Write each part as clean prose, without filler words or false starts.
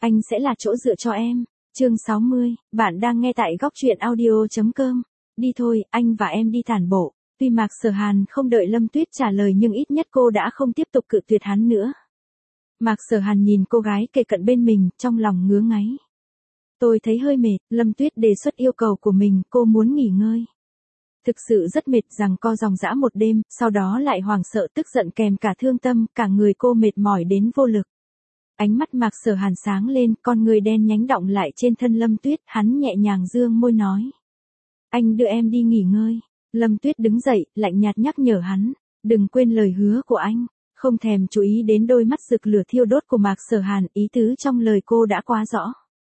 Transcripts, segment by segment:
Anh sẽ là chỗ dựa cho em. Chương 60, bạn đang nghe tại góc truyện audio.com. Đi thôi, anh và em đi tản bộ. Tuy Mạc Sở Hàn không đợi Lâm Tuyết trả lời nhưng ít nhất cô đã không tiếp tục cự tuyệt hắn nữa. Mạc Sở Hàn nhìn cô gái kề cận bên mình, trong lòng ngứa ngáy. Tôi thấy hơi mệt, Lâm Tuyết đề xuất yêu cầu của mình, cô muốn nghỉ ngơi. Thực sự rất mệt, giằng co dòng dã một đêm, sau đó lại hoảng sợ tức giận kèm cả thương tâm, cả người cô mệt mỏi đến vô lực. Ánh mắt Mạc Sở Hàn sáng lên, con người đen nhánh đọng lại trên thân Lâm Tuyết, hắn nhẹ nhàng dương môi nói. Anh đưa em đi nghỉ ngơi. Lâm Tuyết đứng dậy, lạnh nhạt nhắc nhở hắn, đừng quên lời hứa của anh. Không thèm chú ý đến đôi mắt rực lửa thiêu đốt của Mạc Sở Hàn, ý tứ trong lời cô đã quá rõ.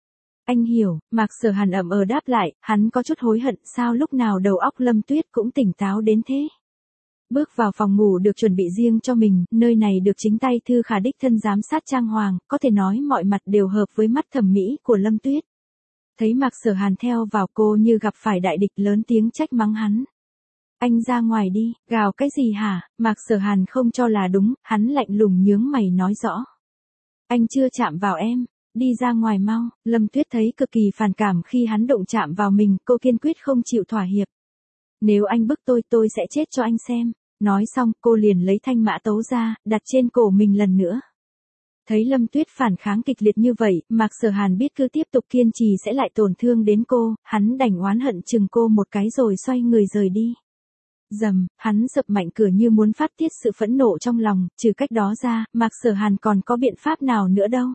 Anh hiểu, Mạc Sở Hàn ậm đáp lại, hắn có chút hối hận sao lúc nào đầu óc Lâm Tuyết cũng tỉnh táo đến thế. Bước vào phòng ngủ được chuẩn bị riêng cho mình, nơi này được chính tay Thư Khả đích thân giám sát trang hoàng, có thể nói mọi mặt đều hợp với mắt thẩm mỹ của Lâm Tuyết. Thấy Mạc Sở Hàn theo vào cô như gặp phải đại địch lớn tiếng trách mắng hắn. Anh ra ngoài đi, gào cái gì hả? Mạc Sở Hàn không cho là đúng, hắn lạnh lùng nhướng mày nói rõ. Anh chưa chạm vào em, đi ra ngoài mau. Lâm Tuyết thấy cực kỳ phản cảm khi hắn động chạm vào mình, cô kiên quyết không chịu thỏa hiệp. Nếu anh bức tôi sẽ chết cho anh xem. Nói xong, cô liền lấy thanh mã tấu ra, đặt trên cổ mình lần nữa. Thấy Lâm Tuyết phản kháng kịch liệt như vậy, Mạc Sở Hàn biết cứ tiếp tục kiên trì sẽ lại tổn thương đến cô, hắn đành oán hận chừng cô một cái rồi xoay người rời đi. Dầm, hắn dập mạnh cửa như muốn phát tiết sự phẫn nộ trong lòng, trừ cách đó ra, Mạc Sở Hàn còn có biện pháp nào nữa đâu.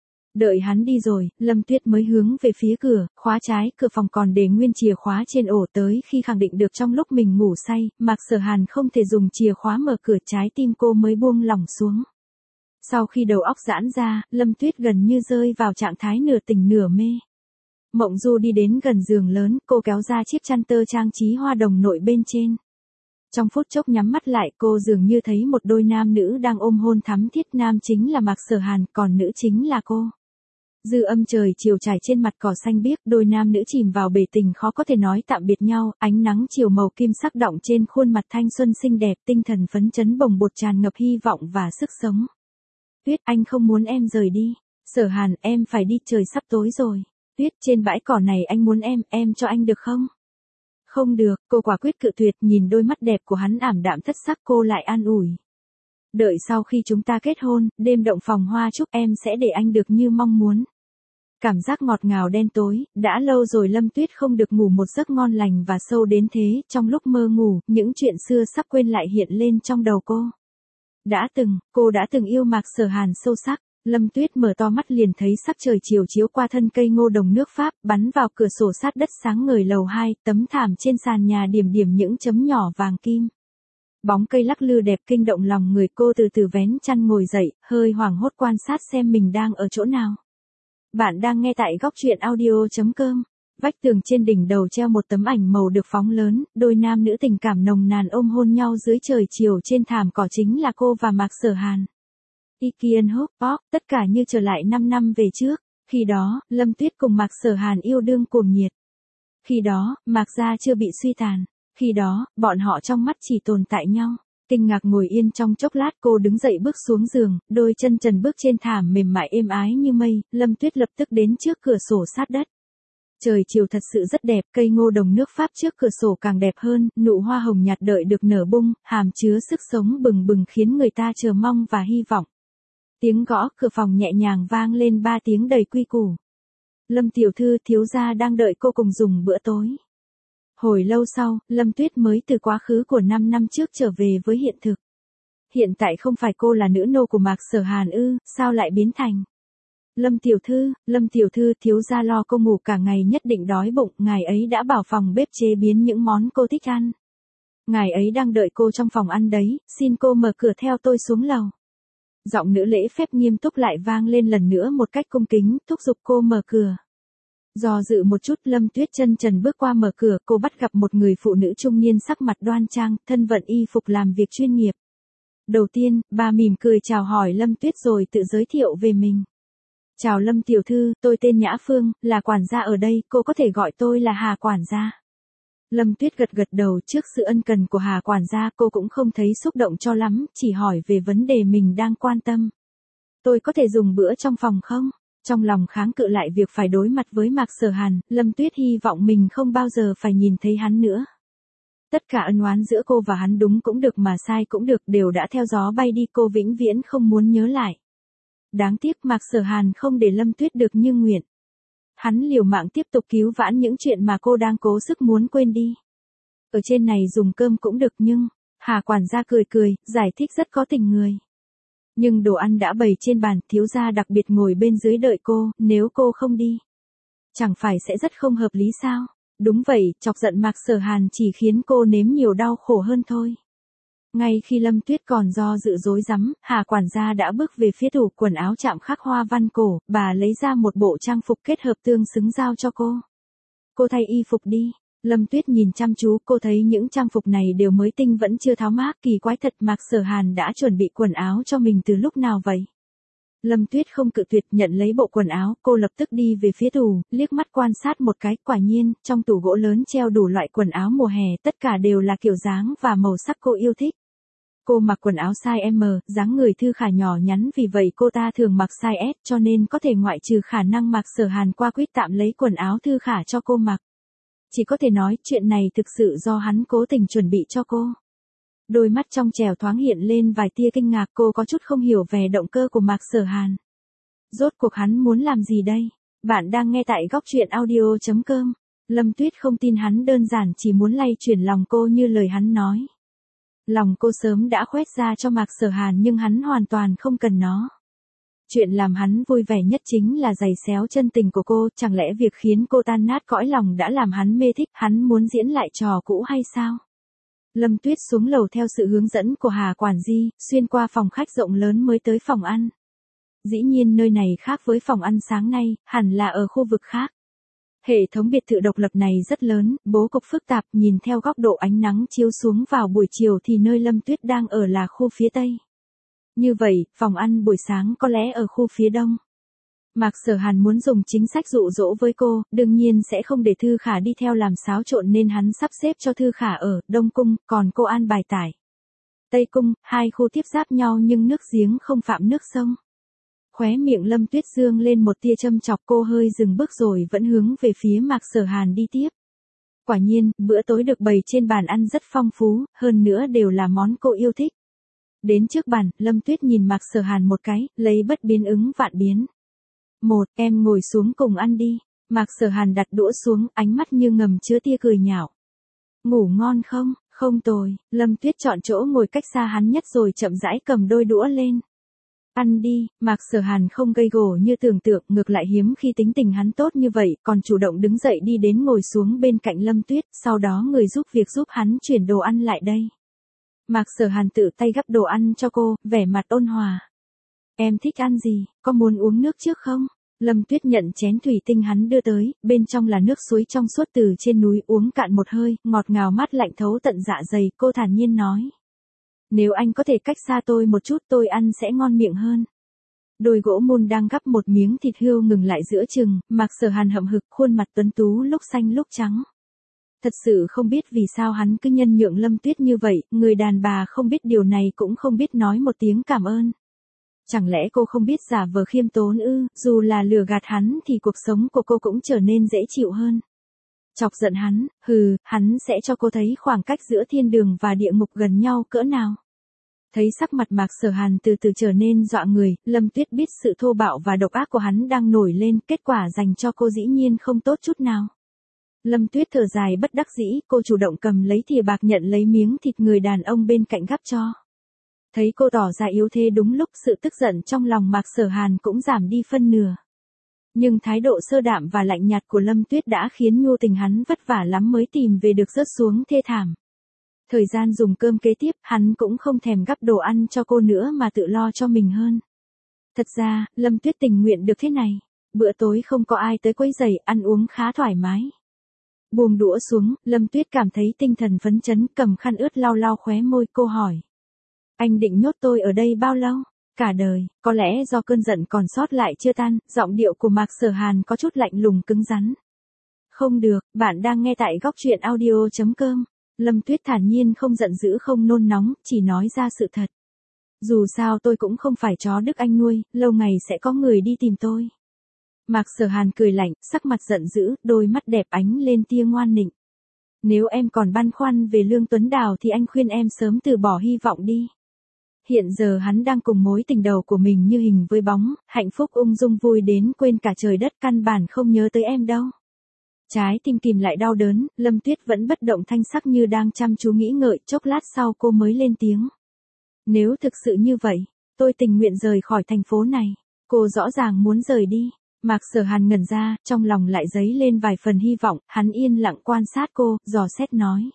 Đợi hắn đi rồi, Lâm Tuyết mới hướng về phía cửa, khóa trái, cửa phòng còn để nguyên chìa khóa trên ổ tới khi khẳng định được trong lúc mình ngủ say, Mạc Sở Hàn không thể dùng chìa khóa mở cửa, trái tim cô mới buông lỏng xuống. Sau khi đầu óc giãn ra, Lâm Tuyết gần như rơi vào trạng thái nửa tỉnh nửa mê. Mộng Du đi đến gần giường lớn, cô kéo ra chiếc chăn tơ trang trí hoa đồng nội bên trên. Trong phút chốc nhắm mắt lại, cô dường như thấy một đôi nam nữ đang ôm hôn thắm thiết, nam chính là Mạc Sở Hàn, còn nữ chính là cô. Dư âm trời chiều trải trên mặt cỏ xanh biếc, đôi nam nữ chìm vào bể tình khó có thể nói tạm biệt nhau, ánh nắng chiều màu kim sắc đọng trên khuôn mặt thanh xuân xinh đẹp, tinh thần phấn chấn bồng bột tràn ngập hy vọng và sức sống. Tuyết, anh không muốn em rời đi. Sở Hàn, em phải đi, trời sắp tối rồi. Tuyết, trên bãi cỏ này anh muốn em cho anh được không? Không được, cô quả quyết cự tuyệt, nhìn đôi mắt đẹp của hắn ảm đạm thất sắc, cô lại an ủi. Đợi sau khi chúng ta kết hôn, đêm động phòng hoa chúc em sẽ để anh được như mong muốn. Cảm giác ngọt ngào đen tối, đã lâu rồi Lâm Tuyết không được ngủ một giấc ngon lành và sâu đến thế, trong lúc mơ ngủ, những chuyện xưa sắp quên lại hiện lên trong đầu cô. Cô đã từng yêu Mạc Sở Hàn sâu sắc. Lâm Tuyết mở to mắt liền thấy sắc trời chiều chiếu qua thân cây ngô đồng nước Pháp, bắn vào cửa sổ sát đất sáng ngời lầu 2, tấm thảm trên sàn nhà điểm điểm những chấm nhỏ vàng kim. Bóng cây lắc lư đẹp kinh động lòng người, cô từ từ vén chăn ngồi dậy, hơi hoảng hốt quan sát xem mình đang ở chỗ nào. Bạn đang nghe tại góc truyện audio.com. Vách tường trên đỉnh đầu treo một tấm ảnh màu được phóng lớn, đôi nam nữ tình cảm nồng nàn ôm hôn nhau dưới trời chiều trên thảm cỏ, chính là cô và Mạc Sở Hàn. Ikian Hop Pop, tất cả như trở lại 5 năm về trước. Khi đó, Lâm Tuyết cùng Mạc Sở Hàn yêu đương cuồng nhiệt. Khi đó, Mạc gia chưa bị suy tàn. Khi đó, bọn họ trong mắt chỉ tồn tại nhau. Kinh ngạc ngồi yên trong chốc lát, cô đứng dậy bước xuống giường, đôi chân trần bước trên thảm mềm mại êm ái như mây, Lâm Tuyết lập tức đến trước cửa sổ sát đất. Trời chiều thật sự rất đẹp, cây ngô đồng nước Pháp trước cửa sổ càng đẹp hơn, nụ hoa hồng nhạt đợi được nở bung, hàm chứa sức sống bừng bừng khiến người ta chờ mong và hy vọng. Tiếng gõ cửa phòng nhẹ nhàng vang lên 3 tiếng đầy quy củ. Lâm tiểu thư, thiếu gia đang đợi cô cùng dùng bữa tối. Hồi lâu sau, Lâm Tuyết mới từ quá khứ của 5 năm trước trở về với hiện thực. Hiện tại không phải cô là nữ nô của Mạc Sở Hàn ư, sao lại biến thành? Lâm tiểu thư, thiếu gia lo cô ngủ cả ngày nhất định đói bụng, ngài ấy đã bảo phòng bếp chế biến những món cô thích ăn. Ngài ấy đang đợi cô trong phòng ăn đấy, xin cô mở cửa theo tôi xuống lầu. Giọng nữ lễ phép nghiêm túc lại vang lên lần nữa một cách cung kính, thúc giục cô mở cửa. Do dự một chút, Lâm Tuyết chân trần bước qua mở cửa, cô bắt gặp một người phụ nữ trung niên sắc mặt đoan trang, thân vận y phục làm việc chuyên nghiệp. Đầu tiên, bà mỉm cười chào hỏi Lâm Tuyết rồi tự giới thiệu về mình. Chào Lâm tiểu thư, tôi tên Nhã Phương, là quản gia ở đây, cô có thể gọi tôi là Hà quản gia. Lâm Tuyết gật gật đầu, trước sự ân cần của Hà quản gia cô cũng không thấy xúc động cho lắm, chỉ hỏi về vấn đề mình đang quan tâm. Tôi có thể dùng bữa trong phòng không? Trong lòng kháng cự lại việc phải đối mặt với Mạc Sở Hàn, Lâm Tuyết hy vọng mình không bao giờ phải nhìn thấy hắn nữa. Tất cả ân oán giữa cô và hắn đúng cũng được mà sai cũng được đều đã theo gió bay đi, cô vĩnh viễn không muốn nhớ lại. Đáng tiếc Mạc Sở Hàn không để Lâm Tuyết được như nguyện. Hắn liều mạng tiếp tục cứu vãn những chuyện mà cô đang cố sức muốn quên đi. Ở trên này dùng cơm cũng được nhưng, Hà quản gia cười cười, giải thích rất có tình người. Nhưng đồ ăn đã bày trên bàn, thiếu gia đặc biệt ngồi bên dưới đợi cô, nếu cô không đi, chẳng phải sẽ rất không hợp lý sao? Đúng vậy, chọc giận Mạc Sở Hàn chỉ khiến cô nếm nhiều đau khổ hơn thôi. Ngay khi Lâm Tuyết còn do dự rối rắm, Hà quản gia đã bước về phía tủ quần áo chạm khắc hoa văn cổ, bà lấy ra một bộ trang phục kết hợp tương xứng giao cho cô. Cô thay y phục đi. Lâm Tuyết nhìn chăm chú, cô thấy những trang phục này đều mới tinh vẫn chưa tháo mác, kỳ quái thật, Mạc Sở Hàn đã chuẩn bị quần áo cho mình từ lúc nào vậy? Lâm Tuyết không cự tuyệt, nhận lấy bộ quần áo, cô lập tức đi về phía tủ, liếc mắt quan sát một cái, quả nhiên, trong tủ gỗ lớn treo đủ loại quần áo mùa hè, tất cả đều là kiểu dáng và màu sắc cô yêu thích. Cô mặc quần áo size M, dáng người thư khả nhỏ nhắn, vì vậy cô ta thường mặc size S, cho nên có thể ngoại trừ khả năng Mạc Sở Hàn qua quyết tạm lấy quần áo thư khả cho cô mặc. Chỉ có thể nói chuyện này thực sự do hắn cố tình chuẩn bị cho cô. Đôi mắt trong trẻo thoáng hiện lên vài tia kinh ngạc, cô có chút không hiểu về động cơ của Mạc Sở Hàn. Rốt cuộc hắn muốn làm gì đây? Bạn đang nghe tại góc truyện audio.com. Lâm Tuyết không tin hắn đơn giản chỉ muốn lay chuyển lòng cô như lời hắn nói. Lòng cô sớm đã khoét ra cho Mạc Sở Hàn nhưng hắn hoàn toàn không cần nó. Chuyện làm hắn vui vẻ nhất chính là giày xéo chân tình của cô, chẳng lẽ việc khiến cô tan nát cõi lòng đã làm hắn mê thích, hắn muốn diễn lại trò cũ hay sao? Lâm Tuyết xuống lầu theo sự hướng dẫn của Hà quản di, xuyên qua phòng khách rộng lớn mới tới phòng ăn. Dĩ nhiên nơi này khác với phòng ăn sáng nay, hẳn là ở khu vực khác. Hệ thống biệt thự độc lập này rất lớn, bố cục phức tạp, nhìn theo góc độ ánh nắng chiếu xuống vào buổi chiều thì nơi Lâm Tuyết đang ở là khu phía Tây. Như vậy, phòng ăn buổi sáng có lẽ ở khu phía Đông. Mạc Sở Hàn muốn dùng chính sách dụ dỗ với cô, đương nhiên sẽ không để Thư Khả đi theo làm xáo trộn nên hắn sắp xếp cho Thư Khả ở Đông Cung, còn cô an bài tại Tây Cung, hai khu tiếp giáp nhau nhưng nước giếng không phạm nước sông. Khóe miệng Lâm Tuyết dương lên một tia châm chọc, cô hơi dừng bước rồi vẫn hướng về phía Mạc Sở Hàn đi tiếp. Quả nhiên, bữa tối được bày trên bàn ăn rất phong phú, hơn nữa đều là món cô yêu thích. Đến trước bàn, Lâm Tuyết nhìn Mạc Sở Hàn một cái, lấy bất biến ứng vạn biến. Em ngồi xuống cùng ăn đi. Mạc Sở Hàn đặt đũa xuống, ánh mắt như ngầm chứa tia cười nhạo. Ngủ ngon không? Không tồi. Lâm Tuyết chọn chỗ ngồi cách xa hắn nhất rồi chậm rãi cầm đôi đũa lên. Ăn đi. Mạc Sở Hàn không gây gổ như tưởng tượng, ngược lại hiếm khi tính tình hắn tốt như vậy, còn chủ động đứng dậy đi đến ngồi xuống bên cạnh Lâm Tuyết, sau đó người giúp việc giúp hắn chuyển đồ ăn lại đây. Mạc Sở Hàn tự tay gắp đồ ăn cho cô, vẻ mặt ôn hòa. Em thích ăn gì, có muốn uống nước trước không? Lâm Tuyết nhận chén thủy tinh hắn đưa tới, bên trong là nước suối trong suốt từ trên núi, uống cạn một hơi, ngọt ngào mát lạnh thấu tận dạ dày, cô thản nhiên nói. Nếu anh có thể cách xa tôi một chút tôi ăn sẽ ngon miệng hơn. Đôi gỗ môn đang gắp một miếng thịt hươu ngừng lại giữa chừng, Mạc Sở Hàn hậm hực, khuôn mặt tuấn tú lúc xanh lúc trắng. Thật sự không biết vì sao hắn cứ nhân nhượng Lâm Tuyết như vậy, người đàn bà không biết điều này cũng không biết nói một tiếng cảm ơn. Chẳng lẽ cô không biết giả vờ khiêm tốn ư, dù là lừa gạt hắn thì cuộc sống của cô cũng trở nên dễ chịu hơn. Chọc giận hắn, hắn sẽ cho cô thấy khoảng cách giữa thiên đường và địa ngục gần nhau cỡ nào. Thấy sắc mặt Mạc Sở Hàn từ từ trở nên dọa người, Lâm Tuyết biết sự thô bạo và độc ác của hắn đang nổi lên, kết quả dành cho cô dĩ nhiên không tốt chút nào. Lâm Tuyết thở dài bất đắc dĩ, cô chủ động cầm lấy thìa bạc nhận lấy miếng thịt người đàn ông bên cạnh gắp cho. Thấy cô tỏ ra yếu thế đúng lúc, sự tức giận trong lòng Mạc Sở Hàn cũng giảm đi phân nửa. Nhưng thái độ sơ đạm và lạnh nhạt của Lâm Tuyết đã khiến nhu tình hắn vất vả lắm mới tìm về được rớt xuống thê thảm. Thời gian dùng cơm kế tiếp, hắn cũng không thèm gắp đồ ăn cho cô nữa mà tự lo cho mình hơn. Thật ra, Lâm Tuyết tình nguyện được thế này. Bữa tối không có ai tới quấy rầy, ăn uống khá thoải mái. Buông đũa xuống, Lâm Tuyết cảm thấy tinh thần phấn chấn, cầm khăn ướt lau lau khóe môi, cô hỏi. Anh định nhốt tôi ở đây bao lâu? Cả đời, có lẽ do cơn giận còn sót lại chưa tan, giọng điệu của Mạc Sở Hàn có chút lạnh lùng cứng rắn. Không được, bạn đang nghe tại góc truyện audio.com. Lâm Tuyết thản nhiên không giận dữ không nôn nóng, chỉ nói ra sự thật. Dù sao tôi cũng không phải chó đức anh nuôi, lâu ngày sẽ có người đi tìm tôi. Mạc Sở Hàn cười lạnh, sắc mặt giận dữ, đôi mắt đẹp ánh lên tia ngoan nịnh. Nếu em còn băn khoăn về Lương Tuấn Đào thì anh khuyên em sớm từ bỏ hy vọng đi. Hiện giờ hắn đang cùng mối tình đầu của mình như hình với bóng, hạnh phúc ung dung vui đến quên cả trời đất, căn bản không nhớ tới em đâu. Trái tim kìm lại đau đớn, Lâm Tuyết vẫn bất động thanh sắc như đang chăm chú nghĩ ngợi, chốc lát sau cô mới lên tiếng. Nếu thực sự như vậy, tôi tình nguyện rời khỏi thành phố này. Cô rõ ràng muốn rời đi. Mạc Sở Hàn ngẩn ra, trong lòng lại dấy lên vài phần hy vọng, hắn yên lặng quan sát cô, dò xét nói.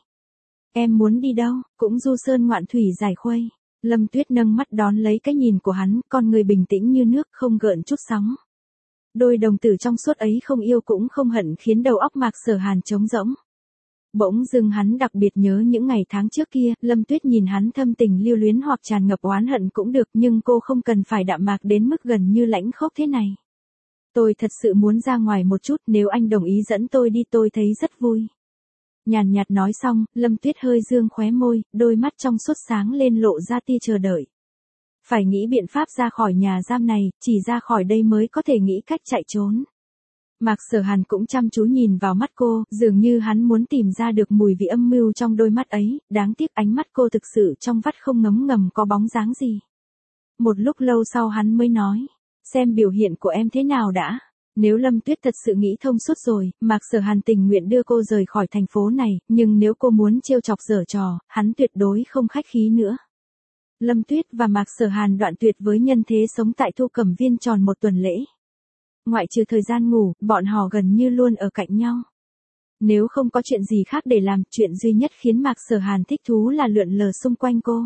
Em muốn đi đâu, cũng du sơn ngoạn thủy giải khuây. Lâm Tuyết nâng mắt đón lấy cái nhìn của hắn, con người bình tĩnh như nước không gợn chút sóng. Đôi đồng tử trong suốt ấy không yêu cũng không hận khiến đầu óc Mạc Sở Hàn trống rỗng. Bỗng dưng hắn đặc biệt nhớ những ngày tháng trước kia, Lâm Tuyết nhìn hắn thâm tình lưu luyến hoặc tràn ngập oán hận cũng được nhưng cô không cần phải đạm mạc đến mức gần như lãnh khốc thế này. Tôi thật sự muốn ra ngoài một chút, nếu anh đồng ý dẫn tôi đi tôi thấy rất vui. Nhàn nhạt nói xong, Lâm Tuyết hơi dương khóe môi, đôi mắt trong suốt sáng lên lộ ra tia chờ đợi. Phải nghĩ biện pháp ra khỏi nhà giam này, chỉ ra khỏi đây mới có thể nghĩ cách chạy trốn. Mạc Sở Hàn cũng chăm chú nhìn vào mắt cô, dường như hắn muốn tìm ra được mùi vị âm mưu trong đôi mắt ấy, đáng tiếc ánh mắt cô thực sự trong vắt không ngấm ngầm có bóng dáng gì. Một lúc lâu sau hắn mới nói, xem biểu hiện của em thế nào đã. Nếu Lâm Tuyết thật sự nghĩ thông suốt rồi, Mạc Sở Hàn tình nguyện đưa cô rời khỏi thành phố này, nhưng nếu cô muốn trêu chọc giở trò, hắn tuyệt đối không khách khí nữa. Lâm Tuyết và Mạc Sở Hàn đoạn tuyệt với nhân thế sống tại Thu Cẩm Viên tròn một tuần lễ. Ngoại trừ thời gian ngủ, bọn họ gần như luôn ở cạnh nhau. Nếu không có chuyện gì khác để làm, chuyện duy nhất khiến Mạc Sở Hàn thích thú là lượn lờ xung quanh cô.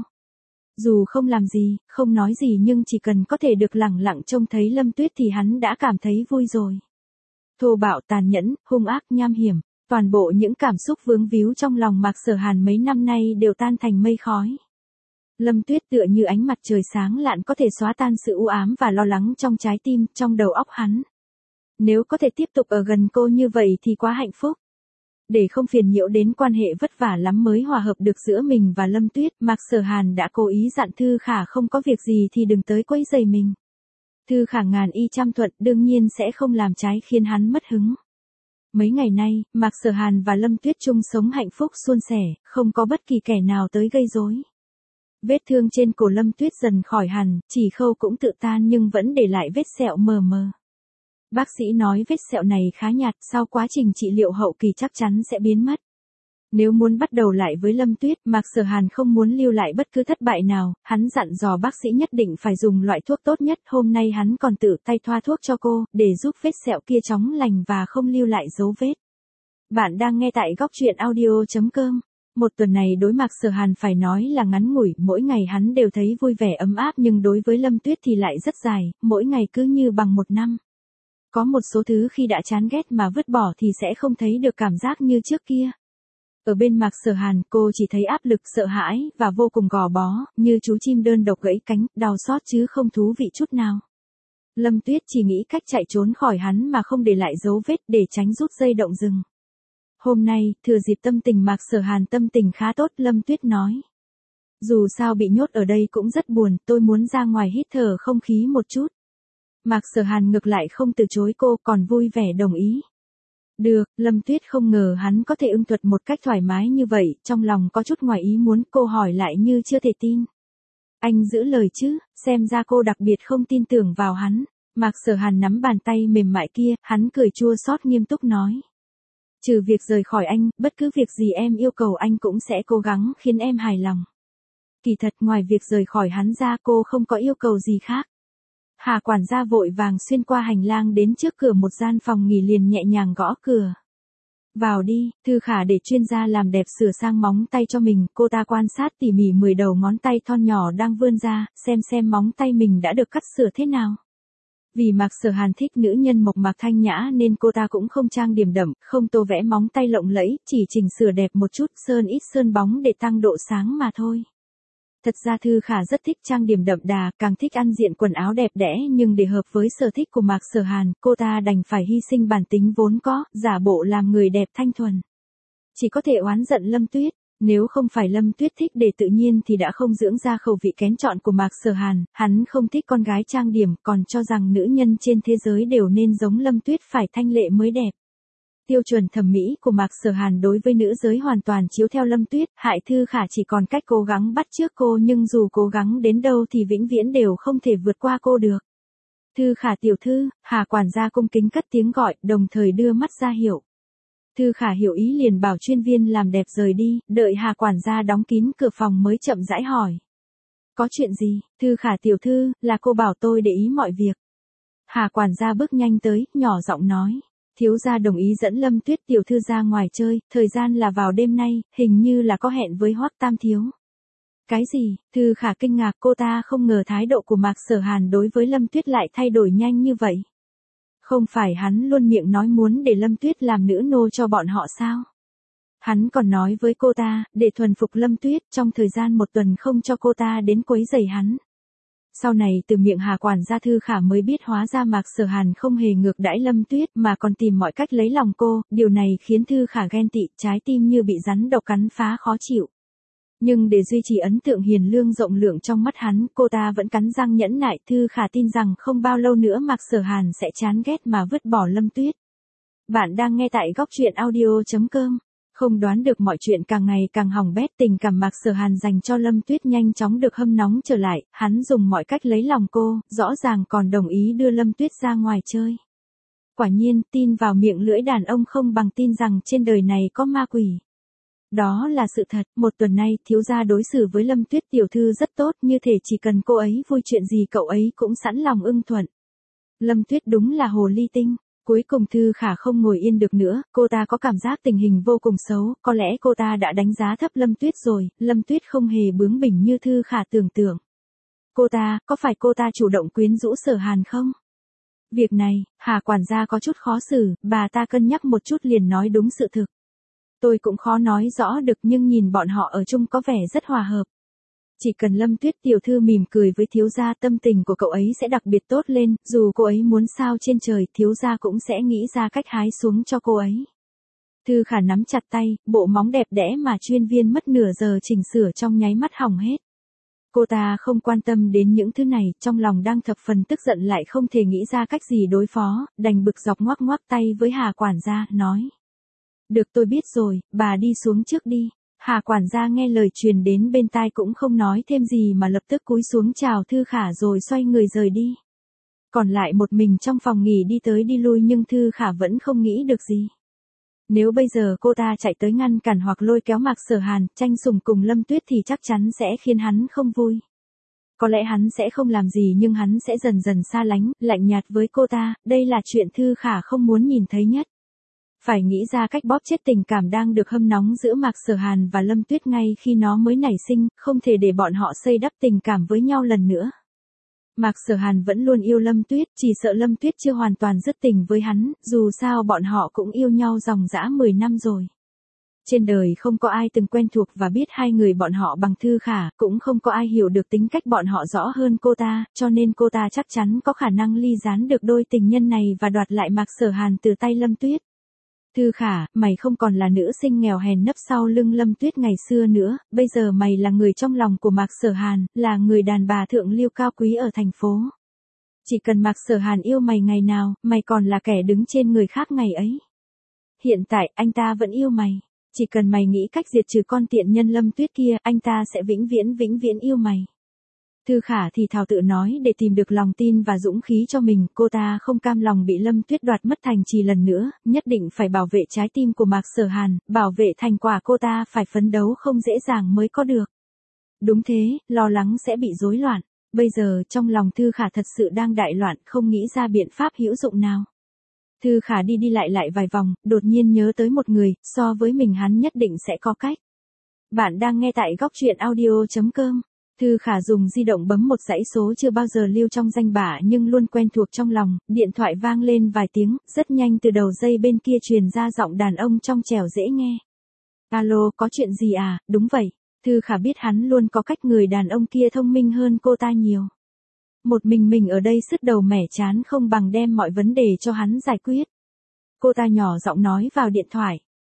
Dù không làm gì, không nói gì nhưng chỉ cần có thể được lẳng lặng trông thấy Lâm Tuyết thì hắn đã cảm thấy vui rồi. Thô bạo, tàn nhẫn, hung ác, nham hiểm, toàn bộ những cảm xúc vướng víu trong lòng Mạc Sở Hàn mấy năm nay đều tan thành mây khói. Lâm Tuyết tựa như ánh mặt trời sáng lạn có thể xóa tan sự u ám và lo lắng trong trái tim, trong đầu óc hắn. Nếu có thể tiếp tục ở gần cô như vậy thì quá hạnh phúc. Để không phiền nhiễu đến quan hệ vất vả lắm mới hòa hợp được giữa mình và Lâm Tuyết, Mạc Sở Hàn đã cố ý dặn Thư Khả không có việc gì thì đừng tới quấy rầy mình. Thư Khả ngàn y trăm thuận đương nhiên sẽ không làm trái khiến hắn mất hứng. Mấy ngày nay, Mạc Sở Hàn và Lâm Tuyết chung sống hạnh phúc suôn sẻ, không có bất kỳ kẻ nào tới gây rối. Vết thương trên cổ Lâm Tuyết dần khỏi hẳn, chỉ khâu cũng tự tan nhưng vẫn để lại vết sẹo mờ mờ. Bác sĩ nói vết sẹo này khá nhạt, sau quá trình trị liệu hậu kỳ chắc chắn sẽ biến mất. Nếu muốn bắt đầu lại với Lâm Tuyết, Mạc Sở Hàn không muốn lưu lại bất cứ thất bại nào, hắn dặn dò bác sĩ nhất định phải dùng loại thuốc tốt nhất, hôm nay hắn còn tự tay thoa thuốc cho cô, để giúp vết sẹo kia chóng lành và không lưu lại dấu vết. Bạn đang nghe tại góc truyện audio.com. Một tuần này đối Mạc Sở Hàn phải nói là ngắn ngủi, mỗi ngày hắn đều thấy vui vẻ ấm áp nhưng đối với Lâm Tuyết thì lại rất dài, mỗi ngày cứ như bằng một năm. Có một số thứ khi đã chán ghét mà vứt bỏ thì sẽ không thấy được cảm giác như trước kia. Ở bên Mạc Sở Hàn cô chỉ thấy áp lực, sợ hãi, và vô cùng gò bó, như chú chim đơn độc gãy cánh, đau xót chứ không thú vị chút nào. Lâm Tuyết chỉ nghĩ cách chạy trốn khỏi hắn mà không để lại dấu vết để tránh rút dây động rừng. Hôm nay, thừa dịp tâm tình Mạc Sở Hàn tâm tình khá tốt, Lâm Tuyết nói. Dù sao bị nhốt ở đây cũng rất buồn, tôi muốn ra ngoài hít thở không khí một chút. Mạc Sở Hàn ngược lại không từ chối cô, còn vui vẻ đồng ý. Được, Lâm Tuyết không ngờ hắn có thể ưng thuận một cách thoải mái như vậy, trong lòng có chút ngoài ý muốn, cô hỏi lại như chưa thể tin. Anh giữ lời chứ, xem ra cô đặc biệt không tin tưởng vào hắn. Mạc Sở Hàn nắm bàn tay mềm mại kia, hắn cười chua xót nghiêm túc nói. Trừ việc rời khỏi anh, bất cứ việc gì em yêu cầu anh cũng sẽ cố gắng khiến em hài lòng. Kỳ thật ngoài việc rời khỏi hắn ra cô không có yêu cầu gì khác. Hà quản gia vội vàng xuyên qua hành lang đến trước cửa một gian phòng nghỉ liền nhẹ nhàng gõ cửa. Vào đi, Thư Khả để chuyên gia làm đẹp sửa sang móng tay cho mình, cô ta quan sát tỉ mỉ 10 đầu ngón tay thon nhỏ đang vươn ra, xem móng tay mình đã được cắt sửa thế nào. Vì Mạc Sở Hàn thích nữ nhân mộc mạc thanh nhã nên cô ta cũng không trang điểm đậm, không tô vẽ móng tay lộng lẫy, chỉ chỉnh sửa đẹp một chút, sơn ít sơn bóng để tăng độ sáng mà thôi. Thật ra Thư Khả rất thích trang điểm đậm đà, càng thích ăn diện quần áo đẹp đẽ nhưng để hợp với sở thích của Mạc Sở Hàn, cô ta đành phải hy sinh bản tính vốn có, giả bộ làm người đẹp thanh thuần. Chỉ có thể oán giận Lâm Tuyết. Nếu không phải Lâm Tuyết thích để tự nhiên thì đã không dưỡng ra khẩu vị kén chọn của Mạc Sở Hàn, hắn không thích con gái trang điểm, còn cho rằng nữ nhân trên thế giới đều nên giống Lâm Tuyết phải thanh lệ mới đẹp. Tiêu chuẩn thẩm mỹ của Mạc Sở Hàn đối với nữ giới hoàn toàn chiếu theo Lâm Tuyết, Hại Thư Khả chỉ còn cách cố gắng bắt chước cô, nhưng dù cố gắng đến đâu thì vĩnh viễn đều không thể vượt qua cô được. Thư Khả tiểu thư, Hà quản gia cung kính cất tiếng gọi, đồng thời đưa mắt ra hiệu. Thư Khả hiểu ý liền bảo chuyên viên làm đẹp rời đi, đợi Hà quản gia đóng kín cửa phòng mới chậm rãi hỏi. Có chuyện gì? Thư Khả tiểu thư, là cô bảo tôi để ý mọi việc. Hà quản gia bước nhanh tới, nhỏ giọng nói. Thiếu gia đồng ý dẫn Lâm Tuyết tiểu thư ra ngoài chơi, thời gian là vào đêm nay, hình như là có hẹn với Hoắc Tam thiếu. Cái gì? Thư Khả kinh ngạc, cô ta không ngờ thái độ của Mạc Sở Hàn đối với Lâm Tuyết lại thay đổi nhanh như vậy. Không phải hắn luôn miệng nói muốn để Lâm Tuyết làm nữ nô cho bọn họ sao? Hắn còn nói với cô ta, để thuần phục Lâm Tuyết trong thời gian 1 tuần không cho cô ta đến quấy rầy hắn. Sau này từ miệng Hà quản gia Thư Khả mới biết hóa ra Mạc Sở Hàn không hề ngược đãi Lâm Tuyết mà còn tìm mọi cách lấy lòng cô, điều này khiến Thư Khả ghen tị, trái tim như bị rắn độc cắn phá khó chịu. Nhưng để duy trì ấn tượng hiền lương rộng lượng trong mắt hắn, cô ta vẫn cắn răng nhẫn nại. Thư Khả tin rằng không bao lâu nữa Mạc Sở Hàn sẽ chán ghét mà vứt bỏ Lâm Tuyết. Bạn đang nghe tại góc truyện audio.com. Không đoán được mọi chuyện càng ngày càng hỏng bét, tình cảm Mạc Sở Hàn dành cho Lâm Tuyết nhanh chóng được hâm nóng trở lại, hắn dùng mọi cách lấy lòng cô, rõ ràng còn đồng ý đưa Lâm Tuyết ra ngoài chơi. Quả nhiên, tin vào miệng lưỡi đàn ông không bằng tin rằng trên đời này có ma quỷ. Đó là sự thật, 1 tuần nay, thiếu gia đối xử với Lâm Tuyết tiểu thư rất tốt, như thể chỉ cần cô ấy vui chuyện gì cậu ấy cũng sẵn lòng ưng thuận. Lâm Tuyết đúng là hồ ly tinh. Cuối cùng Thư Khả không ngồi yên được nữa, cô ta có cảm giác tình hình vô cùng xấu, có lẽ cô ta đã đánh giá thấp Lâm Tuyết rồi, Lâm Tuyết không hề bướng bỉnh như Thư Khả tưởng tượng. Có phải cô ta chủ động quyến rũ Sở Hàn không? Việc này, Hà quản gia có chút khó xử, bà ta cân nhắc một chút liền nói đúng sự thực. Tôi cũng khó nói rõ được nhưng nhìn bọn họ ở chung có vẻ rất hòa hợp. Chỉ cần Lâm Tuyết tiểu thư mỉm cười với thiếu gia, tâm tình của cậu ấy sẽ đặc biệt tốt lên, dù cô ấy muốn sao trên trời, thiếu gia cũng sẽ nghĩ ra cách hái xuống cho cô ấy. Thư Khả nắm chặt tay, bộ móng đẹp đẽ mà chuyên viên mất nửa giờ chỉnh sửa trong nháy mắt hỏng hết. Cô ta không quan tâm đến những thứ này, trong lòng đang thập phần tức giận lại không thể nghĩ ra cách gì đối phó, đành bực dọc ngoắc ngoắc tay với Hà quản gia, nói. Được tôi biết rồi, bà đi xuống trước đi. Hà quản gia nghe lời truyền đến bên tai cũng không nói thêm gì mà lập tức cúi xuống chào Thư Khả rồi xoay người rời đi. Còn lại một mình trong phòng nghỉ đi tới đi lui nhưng Thư Khả vẫn không nghĩ được gì. Nếu bây giờ cô ta chạy tới ngăn cản hoặc lôi kéo Mạc Sở Hàn, tranh sủng cùng Lâm Tuyết thì chắc chắn sẽ khiến hắn không vui. Có lẽ hắn sẽ không làm gì nhưng hắn sẽ dần dần xa lánh, lạnh nhạt với cô ta, đây là chuyện Thư Khả không muốn nhìn thấy nhất. Phải nghĩ ra cách bóp chết tình cảm đang được hâm nóng giữa Mạc Sở Hàn và Lâm Tuyết ngay khi nó mới nảy sinh, không thể để bọn họ xây đắp tình cảm với nhau lần nữa. Mạc Sở Hàn vẫn luôn yêu Lâm Tuyết, chỉ sợ Lâm Tuyết chưa hoàn toàn dứt tình với hắn, dù sao bọn họ cũng yêu nhau dòng dã 10 năm rồi. Trên đời không có ai từng quen thuộc và biết hai người bọn họ bằng Thư Khả, cũng không có ai hiểu được tính cách bọn họ rõ hơn cô ta, cho nên cô ta chắc chắn có khả năng ly gián được đôi tình nhân này và đoạt lại Mạc Sở Hàn từ tay Lâm Tuyết. Thư Khả, mày không còn là nữ sinh nghèo hèn nấp sau lưng Lâm Tuyết ngày xưa nữa, bây giờ mày là người trong lòng của Mạc Sở Hàn, là người đàn bà thượng lưu cao quý ở thành phố. Chỉ cần Mạc Sở Hàn yêu mày ngày nào, mày còn là kẻ đứng trên người khác ngày ấy. Hiện tại, anh ta vẫn yêu mày. Chỉ cần mày nghĩ cách diệt trừ con tiện nhân Lâm Tuyết kia, anh ta sẽ vĩnh viễn yêu mày. Thư Khả thì thào tự nói để tìm được lòng tin và dũng khí cho mình, cô ta không cam lòng bị Lâm Tuyết đoạt mất thành trì lần nữa, nhất định phải bảo vệ trái tim của Mạc Sở Hàn, bảo vệ thành quả cô ta phải phấn đấu không dễ dàng mới có được. Đúng thế, lo lắng sẽ bị rối loạn, bây giờ trong lòng Thư Khả thật sự đang đại loạn, không nghĩ ra biện pháp hữu dụng nào. Thư Khả đi lại vài vòng, đột nhiên nhớ tới một người, so với mình hắn nhất định sẽ có cách. Bạn đang nghe tại góc truyện audio.com. Thư Khả dùng di động bấm một dãy số chưa bao giờ lưu trong danh bạ nhưng luôn quen thuộc trong lòng, điện thoại vang lên vài tiếng, rất nhanh từ đầu dây bên kia truyền ra giọng đàn ông trong trẻo dễ nghe. Alo, có chuyện gì à? Đúng vậy. Thư Khả biết hắn luôn có cách, người đàn ông kia thông minh hơn cô ta nhiều. Một mình ở đây sứt đầu mẻ chán không bằng đem mọi vấn đề cho hắn giải quyết. Cô ta nhỏ giọng nói vào điện thoại.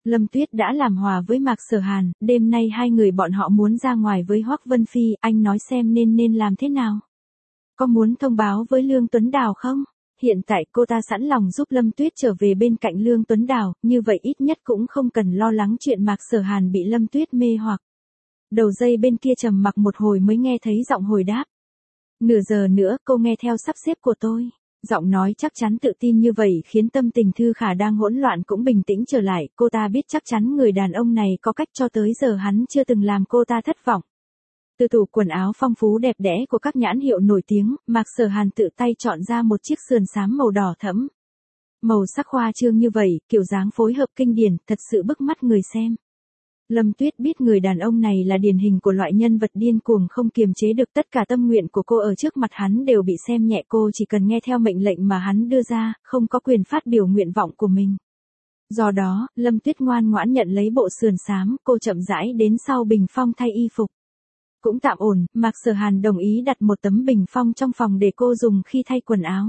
Lâm Tuyết đã làm hòa với Mạc Sở Hàn, đêm nay hai người bọn họ muốn ra ngoài với Hoắc Vân Phi, anh nói xem nên làm thế nào. Có muốn thông báo với Lương Tuấn Đào không? Hiện tại cô ta sẵn lòng giúp Lâm Tuyết trở về bên cạnh Lương Tuấn Đào, như vậy ít nhất cũng không cần lo lắng chuyện Mạc Sở Hàn bị Lâm Tuyết mê hoặc. Đầu dây bên kia trầm mặc một hồi mới nghe thấy giọng hồi đáp. Nửa giờ nữa cô nghe theo sắp xếp của tôi. Giọng nói chắc chắn tự tin như vậy khiến tâm tình Thư Khả đang hỗn loạn cũng bình tĩnh trở lại, cô ta biết chắc chắn người đàn ông này có cách cho tới giờ hắn chưa từng làm cô ta thất vọng. Từ tủ quần áo phong phú đẹp đẽ của các nhãn hiệu nổi tiếng, Mạc Sở Hàn tự tay chọn ra một chiếc sườn xám màu đỏ thẫm. Màu sắc khoa trương như vậy, kiểu dáng phối hợp kinh điển, thật sự bức mắt người xem. Lâm Tuyết biết người đàn ông này là điển hình của loại nhân vật điên cuồng không kiềm chế được, tất cả tâm nguyện của cô ở trước mặt hắn đều bị xem nhẹ, cô chỉ cần nghe theo mệnh lệnh mà hắn đưa ra, không có quyền phát biểu nguyện vọng của mình. Do đó, Lâm Tuyết ngoan ngoãn nhận lấy bộ sườn xám, cô chậm rãi đến sau bình phong thay y phục. Cũng tạm ổn, Mạc Sở Hàn đồng ý đặt một tấm bình phong trong phòng để cô dùng khi thay quần áo.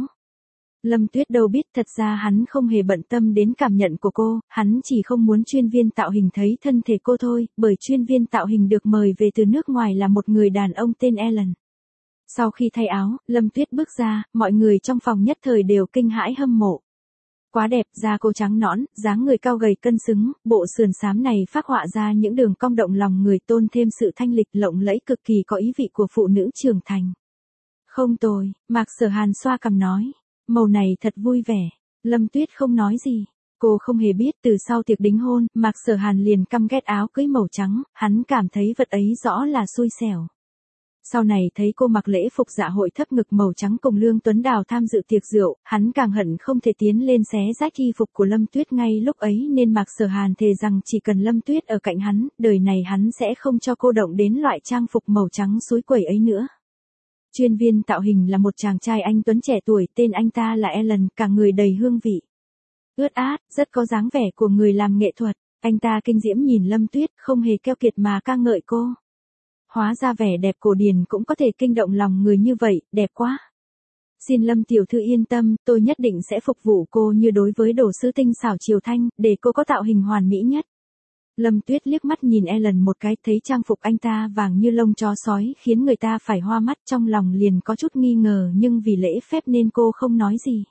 Lâm Tuyết đâu biết thật ra hắn không hề bận tâm đến cảm nhận của cô, hắn chỉ không muốn chuyên viên tạo hình thấy thân thể cô thôi, bởi chuyên viên tạo hình được mời về từ nước ngoài là một người đàn ông tên Alan. Sau khi thay áo, Lâm Tuyết bước ra, mọi người trong phòng nhất thời đều kinh hãi hâm mộ. Quá đẹp, da cô trắng nõn, dáng người cao gầy cân xứng, bộ sườn xám này phác họa ra những đường cong động lòng người, tôn thêm sự thanh lịch lộng lẫy cực kỳ có ý vị của phụ nữ trưởng thành. Không tồi, Mạc Sở Hàn xoa cằm nói. Màu này thật vui vẻ. Lâm Tuyết không nói gì. Cô không hề biết từ sau tiệc đính hôn, Mạc Sở Hàn liền căm ghét áo cưới màu trắng, hắn cảm thấy vật ấy rõ là xui xẻo. Sau này thấy cô mặc lễ phục dạ hội thấp ngực màu trắng cùng Lương Tuấn Đào tham dự tiệc rượu, hắn càng hận không thể tiến lên xé rách y phục của Lâm Tuyết ngay lúc ấy, nên Mạc Sở Hàn thề rằng chỉ cần Lâm Tuyết ở cạnh hắn, đời này hắn sẽ không cho cô động đến loại trang phục màu trắng suối quẩy ấy nữa. Chuyên viên tạo hình là một chàng trai anh tuấn trẻ tuổi, tên anh ta là Alan, cả người đầy hương vị. Ướt át, rất có dáng vẻ của người làm nghệ thuật. Anh ta kinh diễm nhìn Lâm Tuyết, không hề keo kiệt mà ca ngợi cô. Hóa ra vẻ đẹp cổ điển cũng có thể kinh động lòng người như vậy, đẹp quá. Xin Lâm tiểu thư yên tâm, tôi nhất định sẽ phục vụ cô như đối với đồ sứ tinh xảo triều thanh, để cô có tạo hình hoàn mỹ nhất. Lâm Tuyết liếc mắt nhìn Alan một cái, thấy trang phục anh ta vàng như lông chó sói khiến người ta phải hoa mắt, trong lòng liền có chút nghi ngờ nhưng vì lễ phép nên cô không nói gì.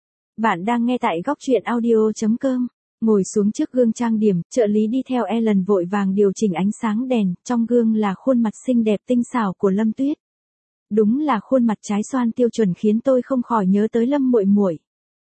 Bạn đang nghe tại góc truyện audio.com. Ngồi xuống trước gương trang điểm, trợ lý đi theo Alan vội vàng điều chỉnh ánh sáng đèn, trong gương là khuôn mặt xinh đẹp tinh xảo của Lâm Tuyết. Đúng là khuôn mặt trái xoan tiêu chuẩn khiến tôi không khỏi nhớ tới Lâm muội muội.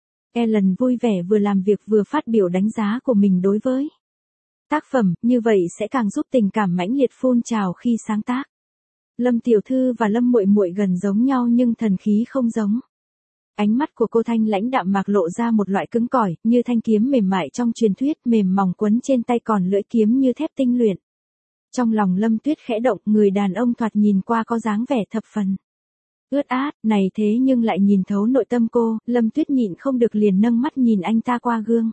Alan vui vẻ vừa làm việc vừa phát biểu đánh giá của mình đối với tác phẩm, như vậy sẽ càng giúp tình cảm mãnh liệt phun trào khi sáng tác. Lâm tiểu thư và Lâm muội muội gần giống nhau nhưng thần khí không giống. Ánh mắt của cô thanh lãnh đạm mạc lộ ra một loại cứng cỏi, như thanh kiếm mềm mại trong truyền thuyết, mềm mỏng quấn trên tay, còn lưỡi kiếm như thép tinh luyện. Trong lòng Lâm Tuyết khẽ động, người đàn ông thoạt nhìn qua có dáng vẻ thập phần ướt át, này thế nhưng lại nhìn thấu nội tâm cô, Lâm Tuyết nhịn không được liền nâng mắt nhìn anh ta qua gương.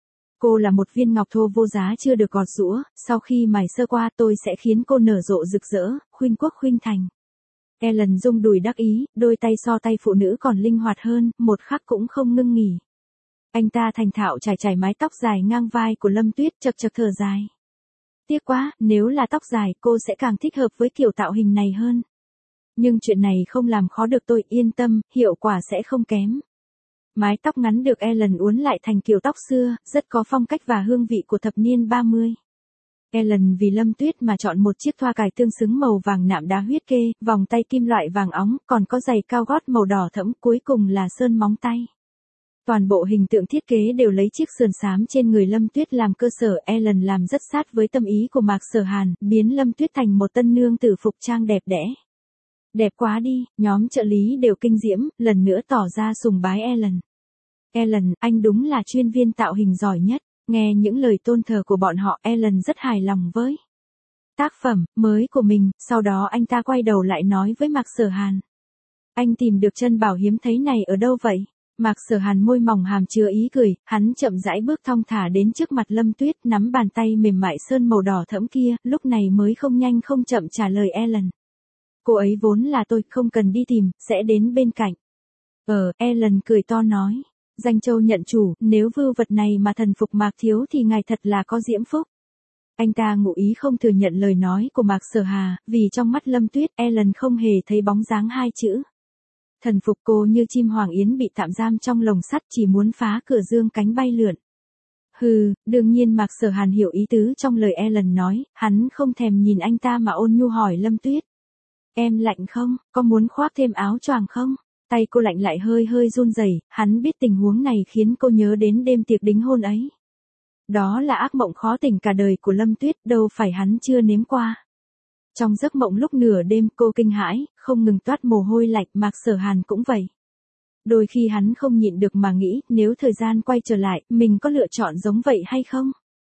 Cô là một viên ngọc thô vô giá chưa được gọt giũa, sau khi mài sơ qua tôi sẽ khiến cô nở rộ rực rỡ, khuynh quốc khuynh thành. Alan rung đùi đắc ý, đôi tay so tay phụ nữ còn linh hoạt hơn, một khắc cũng không ngưng nghỉ. Anh ta thành thạo trải mái tóc dài ngang vai của Lâm Tuyết, chật chật thở dài. Tiếc quá, nếu là tóc dài cô sẽ càng thích hợp với kiểu tạo hình này hơn. Nhưng chuyện này không làm khó được tôi, yên tâm, hiệu quả sẽ không kém. Mái tóc ngắn được Alan uốn lại thành kiểu tóc xưa, rất có phong cách và hương vị của thập niên 30. Alan vì Lâm Tuyết mà chọn một chiếc thoa cài tương xứng màu vàng nạm đá huyết kê, vòng tay kim loại vàng óng, còn có giày cao gót màu đỏ thẫm, cuối cùng là sơn móng tay. Toàn bộ hình tượng thiết kế đều lấy chiếc sườn xám trên người Lâm Tuyết làm cơ sở, Alan làm rất sát với tâm ý của Mạc Sở Hàn, biến Lâm Tuyết thành một tân nương tử phục trang đẹp đẽ. Đẹp quá đi, nhóm trợ lý đều kinh diễm, lần nữa tỏ ra sùng bái Alan. Alan, anh đúng là chuyên viên tạo hình giỏi nhất. Nghe những lời tôn thờ của bọn họ, Alan rất hài lòng với tác phẩm mới của mình, sau đó anh ta quay đầu lại nói với Mạc Sở Hàn. Anh tìm được chân bảo hiếm thấy này ở đâu vậy? Mạc Sở Hàn môi mỏng hàm chứa ý cười, hắn chậm rãi bước thong thả đến trước mặt Lâm Tuyết, nắm bàn tay mềm mại sơn màu đỏ thẫm kia, lúc này mới không nhanh không chậm trả lời Alan. Cô ấy vốn là tôi, không cần đi tìm, sẽ đến bên cạnh. Alan cười to nói. Danh Châu nhận chủ, nếu vưu vật này mà thần phục Mạc Thiếu thì ngài thật là có diễm phúc. Anh ta ngụ ý không thừa nhận lời nói của Mạc Sở Hà, vì trong mắt Lâm Tuyết, Ellen không hề thấy bóng dáng hai chữ. Thần phục cô như chim hoàng yến bị tạm giam trong lồng sắt chỉ muốn phá cửa dương cánh bay lượn. Hừ, đương nhiên Mạc Sở Hàn hiểu ý tứ trong lời Ellen nói, hắn không thèm nhìn anh ta mà ôn nhu hỏi Lâm Tuyết. Em lạnh không, có muốn khoác thêm áo choàng không? Tay cô lạnh lại hơi hơi run rẩy, hắn biết tình huống này khiến cô nhớ đến đêm tiệc đính hôn ấy. Đó là ác mộng khó tỉnh cả đời của Lâm Tuyết, đâu phải hắn chưa nếm qua. Trong giấc mộng lúc nửa đêm cô kinh hãi, không ngừng toát mồ hôi lạnh, Mạc Sở Hàn cũng vậy. Đôi khi hắn không nhịn được mà nghĩ, nếu thời gian quay trở lại, mình có lựa chọn giống vậy hay không?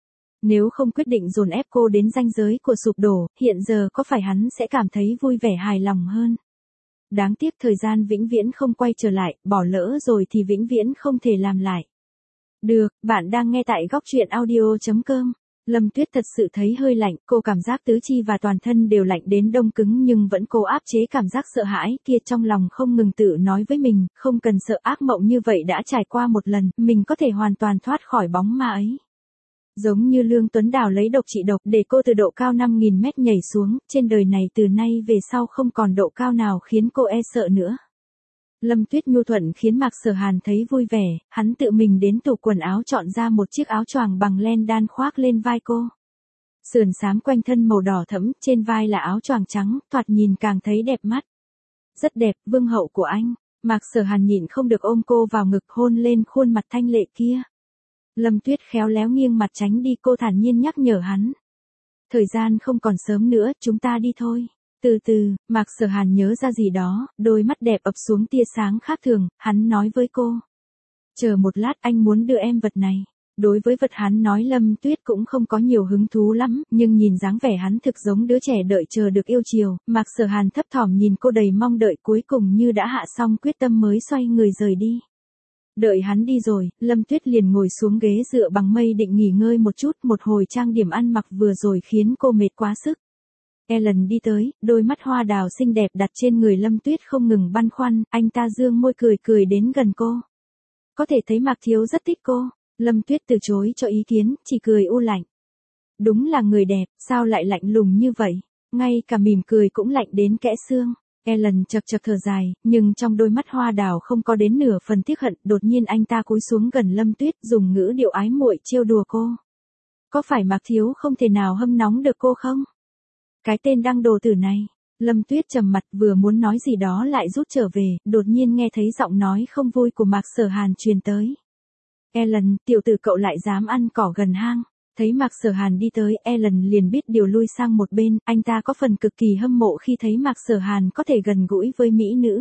Nếu không quyết định dồn ép cô đến ranh giới của sụp đổ, hiện giờ có phải hắn sẽ cảm thấy vui vẻ hài lòng hơn? Đáng tiếc thời gian vĩnh viễn không quay trở lại, bỏ lỡ rồi thì vĩnh viễn không thể làm lại. Được, bạn đang nghe tại góc truyện audio.com. Lâm Tuyết thật sự thấy hơi lạnh, cô cảm giác tứ chi và toàn thân đều lạnh đến đông cứng nhưng vẫn cố áp chế cảm giác sợ hãi kia trong lòng không ngừng tự nói với mình, không cần sợ, ác mộng như vậy đã trải qua một lần, mình có thể hoàn toàn thoát khỏi bóng ma ấy. Giống như Lương Tuấn Đào lấy độc trị độc để cô từ độ cao 5.000 mét nhảy xuống, trên đời này từ nay về sau không còn độ cao nào khiến cô e sợ nữa. Lâm Tuyết nhu thuận khiến Mạc Sở Hàn thấy vui vẻ, hắn tự mình đến tủ quần áo chọn ra một chiếc áo choàng bằng len đan khoác lên vai cô. Sườn xám quanh thân màu đỏ thẫm, trên vai là áo choàng trắng, thoạt nhìn càng thấy đẹp mắt. Rất đẹp, vương hậu của anh. Mạc Sở Hàn nhịn không được ôm cô vào ngực hôn lên khuôn mặt thanh lệ kia. Lâm Tuyết khéo léo nghiêng mặt tránh đi, cô thản nhiên nhắc nhở hắn. Thời gian không còn sớm nữa, chúng ta đi thôi. Từ từ, Mạc Sở Hàn nhớ ra gì đó, đôi mắt đẹp ập xuống tia sáng khác thường, hắn nói với cô. Chờ một lát, anh muốn đưa em vật này. Đối với vật hắn nói Lâm Tuyết cũng không có nhiều hứng thú lắm, nhưng nhìn dáng vẻ hắn thực giống đứa trẻ đợi chờ được yêu chiều, Mạc Sở Hàn thấp thỏm nhìn cô đầy mong đợi, cuối cùng như đã hạ xong quyết tâm mới xoay người rời đi. Đợi hắn đi rồi, Lâm Tuyết liền ngồi xuống ghế dựa bằng mây định nghỉ ngơi một chút, một hồi trang điểm ăn mặc vừa rồi khiến cô mệt quá sức. Ellen đi tới, đôi mắt hoa đào xinh đẹp đặt trên người Lâm Tuyết không ngừng băn khoăn, anh ta dương môi cười cười đến gần cô. Có thể thấy Mạc Thiếu rất thích cô, Lâm Tuyết từ chối cho ý kiến, chỉ cười u lạnh. Đúng là người đẹp, sao lại lạnh lùng như vậy, ngay cả mỉm cười cũng lạnh đến kẽ xương. Ellen chật chật thở dài, nhưng trong đôi mắt hoa đào không có đến nửa phần tiếc hận, đột nhiên anh ta cúi xuống gần Lâm Tuyết dùng ngữ điệu ái muội trêu đùa cô. Có phải Mạc Thiếu không thể nào hâm nóng được cô không? Cái tên đăng đồ tử này. Lâm Tuyết trầm mặt vừa muốn nói gì đó lại rút trở về, đột nhiên nghe thấy giọng nói không vui của Mạc Sở Hàn truyền tới. Ellen, tiểu tử cậu lại dám ăn cỏ gần hang. Thấy Mạc Sở Hàn đi tới, Ellen liền biết điều lui sang một bên, anh ta có phần cực kỳ hâm mộ khi thấy Mạc Sở Hàn có thể gần gũi với mỹ nữ.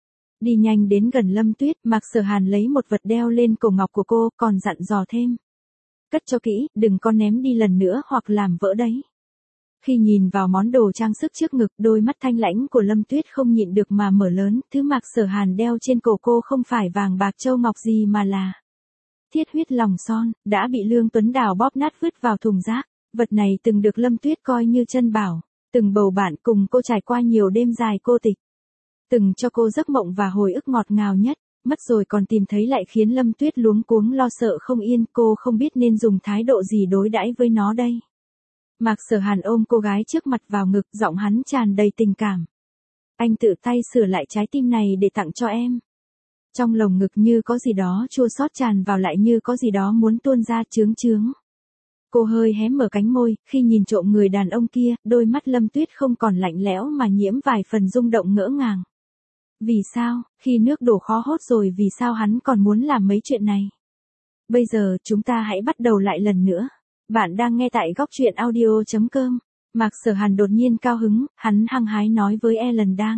Đi nhanh đến gần Lâm Tuyết, Mạc Sở Hàn lấy một vật đeo lên cổ ngọc của cô, còn dặn dò thêm. Cất cho kỹ, đừng có ném đi lần nữa hoặc làm vỡ đấy. Khi nhìn vào món đồ trang sức trước ngực, đôi mắt thanh lãnh của Lâm Tuyết không nhịn được mà mở lớn, thứ Mạc Sở Hàn đeo trên cổ cô không phải vàng bạc châu ngọc gì mà là thiết huyết lòng son, đã bị Lương Tuấn Đào bóp nát vứt vào thùng rác. Vật này từng được Lâm Tuyết coi như chân bảo, từng bầu bạn cùng cô trải qua nhiều đêm dài cô tịch. Từng cho cô giấc mộng và hồi ức ngọt ngào nhất, mất rồi còn tìm thấy lại khiến Lâm Tuyết luống cuống lo sợ không yên, cô không biết nên dùng thái độ gì đối đãi với nó đây. Mạc Sở Hàn ôm cô gái trước mặt vào ngực, giọng hắn tràn đầy tình cảm. Anh tự tay sửa lại trái tim này để tặng cho em. Trong lồng ngực như có gì đó chua xót tràn vào, lại như có gì đó muốn tuôn ra chướng chướng. Cô hơi hé mở cánh môi, khi nhìn trộm người đàn ông kia, đôi mắt Lâm Tuyết không còn lạnh lẽo mà nhiễm vài phần rung động ngỡ ngàng. Vì sao, khi nước đổ khó hốt rồi vì sao hắn còn muốn làm mấy chuyện này? Bây giờ chúng ta hãy bắt đầu lại lần nữa. Bạn đang nghe tại góc truyện audio.com. Mạc Sở Hàn đột nhiên cao hứng, hắn hăng hái nói với Ellen đang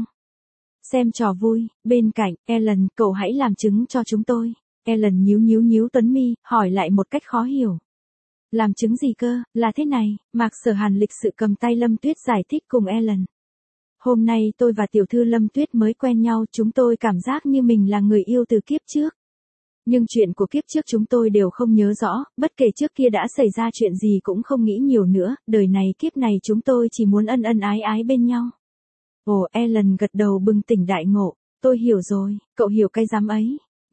xem trò vui, bên cạnh, Ellen, cậu hãy làm chứng cho chúng tôi. Ellen nhíu tuấn mi, hỏi lại một cách khó hiểu. Làm chứng gì cơ, là thế này, Mạc Sở Hàn lịch sự cầm tay Lâm Tuyết giải thích cùng Ellen. Hôm nay tôi và tiểu thư Lâm Tuyết mới quen nhau, chúng tôi cảm giác như mình là người yêu từ kiếp trước. Nhưng chuyện của kiếp trước chúng tôi đều không nhớ rõ, bất kể trước kia đã xảy ra chuyện gì cũng không nghĩ nhiều nữa, đời này kiếp này chúng tôi chỉ muốn ân ân ái ái bên nhau. Ồ, Ellen gật đầu bừng tỉnh đại ngộ, tôi hiểu rồi, cậu hiểu cái dám ấy.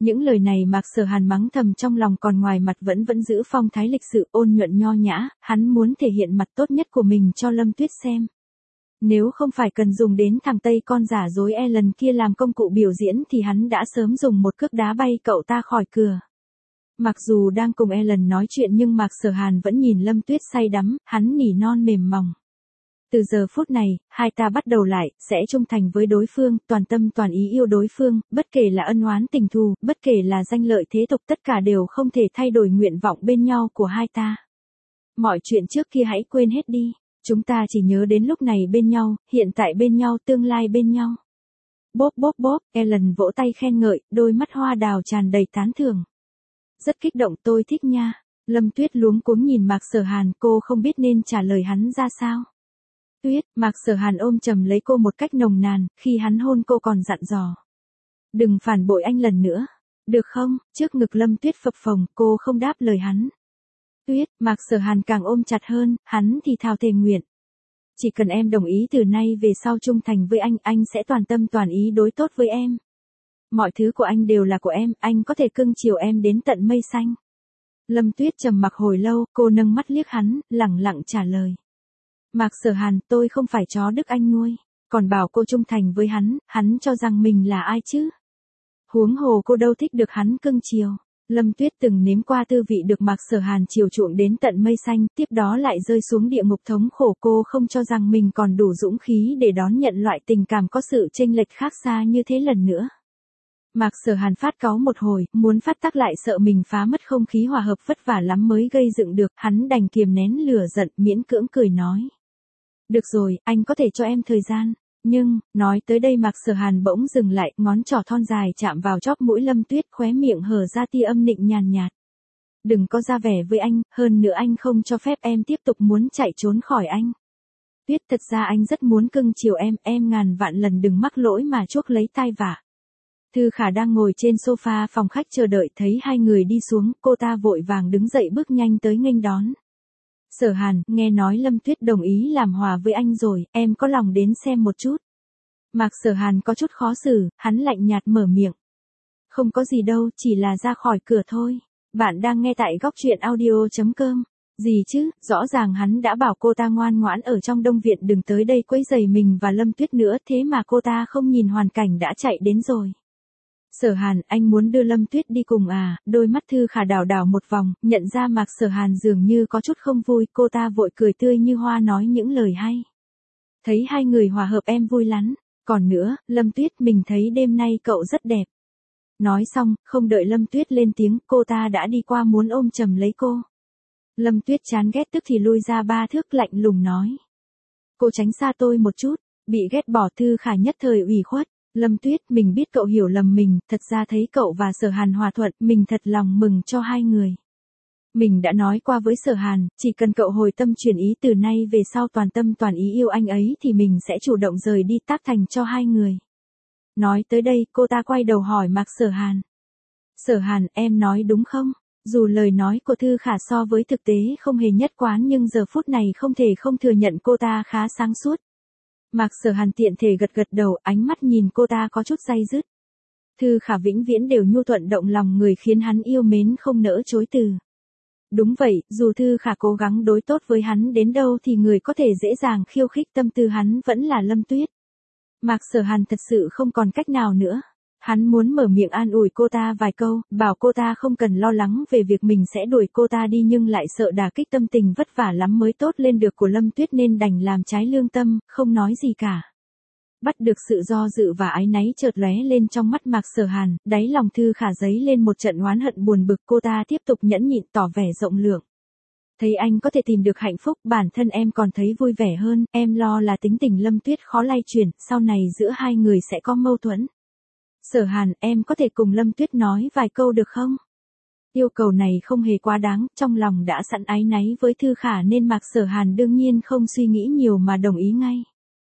Những lời này Mạc Sở Hàn mắng thầm trong lòng, còn ngoài mặt vẫn giữ phong thái lịch sự ôn nhuận nho nhã, hắn muốn thể hiện mặt tốt nhất của mình cho Lâm Tuyết xem. Nếu không phải cần dùng đến thằng Tây con giả dối Ellen kia làm công cụ biểu diễn thì hắn đã sớm dùng một cước đá bay cậu ta khỏi cửa. Mặc dù đang cùng Ellen nói chuyện nhưng Mạc Sở Hàn vẫn nhìn Lâm Tuyết say đắm, hắn nỉ non mềm mỏng. Từ giờ phút này, hai ta bắt đầu lại, sẽ trung thành với đối phương, toàn tâm toàn ý yêu đối phương, bất kể là ân oán tình thù, bất kể là danh lợi thế tục, tất cả đều không thể thay đổi nguyện vọng bên nhau của hai ta. Mọi chuyện trước kia hãy quên hết đi, chúng ta chỉ nhớ đến lúc này bên nhau, hiện tại bên nhau, tương lai bên nhau. Bốp bốp bốp, Ellen vỗ tay khen ngợi, đôi mắt hoa đào tràn đầy tán thưởng. Rất kích động, tôi thích nha. Lâm Tuyết luống cuống nhìn Mạc Sở Hàn, cô không biết nên trả lời hắn ra sao. Tuyết, Mạc Sở Hàn ôm chầm lấy cô một cách nồng nàn, khi hắn hôn cô còn dặn dò. Đừng phản bội anh lần nữa. Được không? Trước ngực Lâm Tuyết phập phồng, cô không đáp lời hắn. Tuyết, Mạc Sở Hàn càng ôm chặt hơn, hắn thì thào thề nguyện. Chỉ cần em đồng ý từ nay về sau trung thành với anh sẽ toàn tâm toàn ý đối tốt với em. Mọi thứ của anh đều là của em, anh có thể cưng chiều em đến tận mây xanh. Lâm Tuyết trầm mặc hồi lâu, cô nâng mắt liếc hắn, lẳng lặng trả lời. Mạc Sở Hàn, tôi không phải chó đức anh nuôi, còn bảo cô trung thành với hắn cho rằng mình là ai chứ? Huống hồ cô đâu thích được hắn cưng chiều. Lâm Tuyết từng nếm qua tư vị được Mạc Sở Hàn chiều chuộng đến tận mây xanh, tiếp đó lại rơi xuống địa ngục thống khổ, cô không cho rằng mình còn đủ dũng khí để đón nhận loại tình cảm có sự chênh lệch khác xa như thế lần nữa. Mạc Sở Hàn phát cáu một hồi, muốn phát tác lại sợ mình phá mất không khí hòa hợp vất vả lắm mới gây dựng được, hắn đành kiềm nén lửa giận, miễn cưỡng cười nói. Được rồi, anh có thể cho em thời gian. Nhưng, nói tới đây Mạc Sở Hàn bỗng dừng lại, ngón trỏ thon dài chạm vào chóp mũi Lâm Tuyết, khóe miệng hở ra tia âm nịnh nhàn nhạt. Đừng có ra vẻ với anh, hơn nữa anh không cho phép em tiếp tục muốn chạy trốn khỏi anh. Tuyết, thật ra anh rất muốn cưng chiều em ngàn vạn lần đừng mắc lỗi mà chuốc lấy tai vạ. Thư Khả đang ngồi trên sofa phòng khách chờ đợi, thấy hai người đi xuống, cô ta vội vàng đứng dậy bước nhanh tới nghênh đón. Sở Hàn, nghe nói Lâm Tuyết đồng ý làm hòa với anh rồi, em có lòng đến xem một chút. Mạc Sở Hàn có chút khó xử, hắn lạnh nhạt mở miệng. Không có gì đâu, chỉ là ra khỏi cửa thôi. Bạn đang nghe tại góc truyện audio.com. Gì chứ, rõ ràng hắn đã bảo cô ta ngoan ngoãn ở trong Đông Viện đừng tới đây quấy rầy mình và Lâm Tuyết nữa, thế mà cô ta không nhìn hoàn cảnh đã chạy đến rồi. Sở Hàn, anh muốn đưa Lâm Tuyết đi cùng à? Đôi mắt Thư Khả đảo đảo một vòng, nhận ra Mạc Sở Hàn dường như có chút không vui, cô ta vội cười tươi như hoa nói những lời hay. Thấy hai người hòa hợp em vui lắm. Còn nữa, Lâm Tuyết, mình thấy đêm nay cậu rất đẹp. Nói xong, không đợi Lâm Tuyết lên tiếng, cô ta đã đi qua muốn ôm chầm lấy cô. Lâm Tuyết chán ghét tức thì lui ra 3 thước, lạnh lùng nói. Cô tránh xa tôi một chút. Bị ghét bỏ, Thư Khả nhất thời ủy khuất. Lâm Tuyết, mình biết cậu hiểu lầm mình, thật ra thấy cậu và Sở Hàn hòa thuận, mình thật lòng mừng cho hai người. Mình đã nói qua với Sở Hàn, chỉ cần cậu hồi tâm chuyển ý từ nay về sau toàn tâm toàn ý yêu anh ấy thì mình sẽ chủ động rời đi tác thành cho hai người. Nói tới đây, cô ta quay đầu hỏi Mạc Sở Hàn. Sở Hàn, em nói đúng không? Dù lời nói của Thư Khả so với thực tế không hề nhất quán nhưng giờ phút này không thể không thừa nhận cô ta khá sáng suốt. Mạc Sở Hàn tiện thể gật gật đầu, ánh mắt nhìn cô ta có chút day dứt. Thư Khả vĩnh viễn đều nhu thuận động lòng người khiến hắn yêu mến không nỡ chối từ. Đúng vậy, dù Thư Khả cố gắng đối tốt với hắn đến đâu thì người có thể dễ dàng khiêu khích tâm tư hắn vẫn là Lâm Tuyết. Mạc Sở Hàn thật sự không còn cách nào nữa. Hắn muốn mở miệng an ủi cô ta vài câu, bảo cô ta không cần lo lắng về việc mình sẽ đuổi cô ta đi nhưng lại sợ đả kích tâm tình vất vả lắm mới tốt lên được của Lâm Tuyết nên đành làm trái lương tâm, không nói gì cả. Bắt được sự do dự và áy náy chợt lóe lên trong mắt Mạc Sở Hàn, đáy lòng Thư Khả dấy lên một trận oán hận buồn bực, cô ta tiếp tục nhẫn nhịn tỏ vẻ rộng lượng. Thấy anh có thể tìm được hạnh phúc, bản thân em còn thấy vui vẻ hơn, em lo là tính tình Lâm Tuyết khó lay chuyển, sau này giữa hai người sẽ có mâu thuẫn. Sở Hàn, em có thể cùng Lâm Tuyết nói vài câu được không? Yêu cầu này không hề quá đáng, trong lòng đã sẵn áy náy với Thư Khả nên Mạc Sở Hàn đương nhiên không suy nghĩ nhiều mà đồng ý ngay.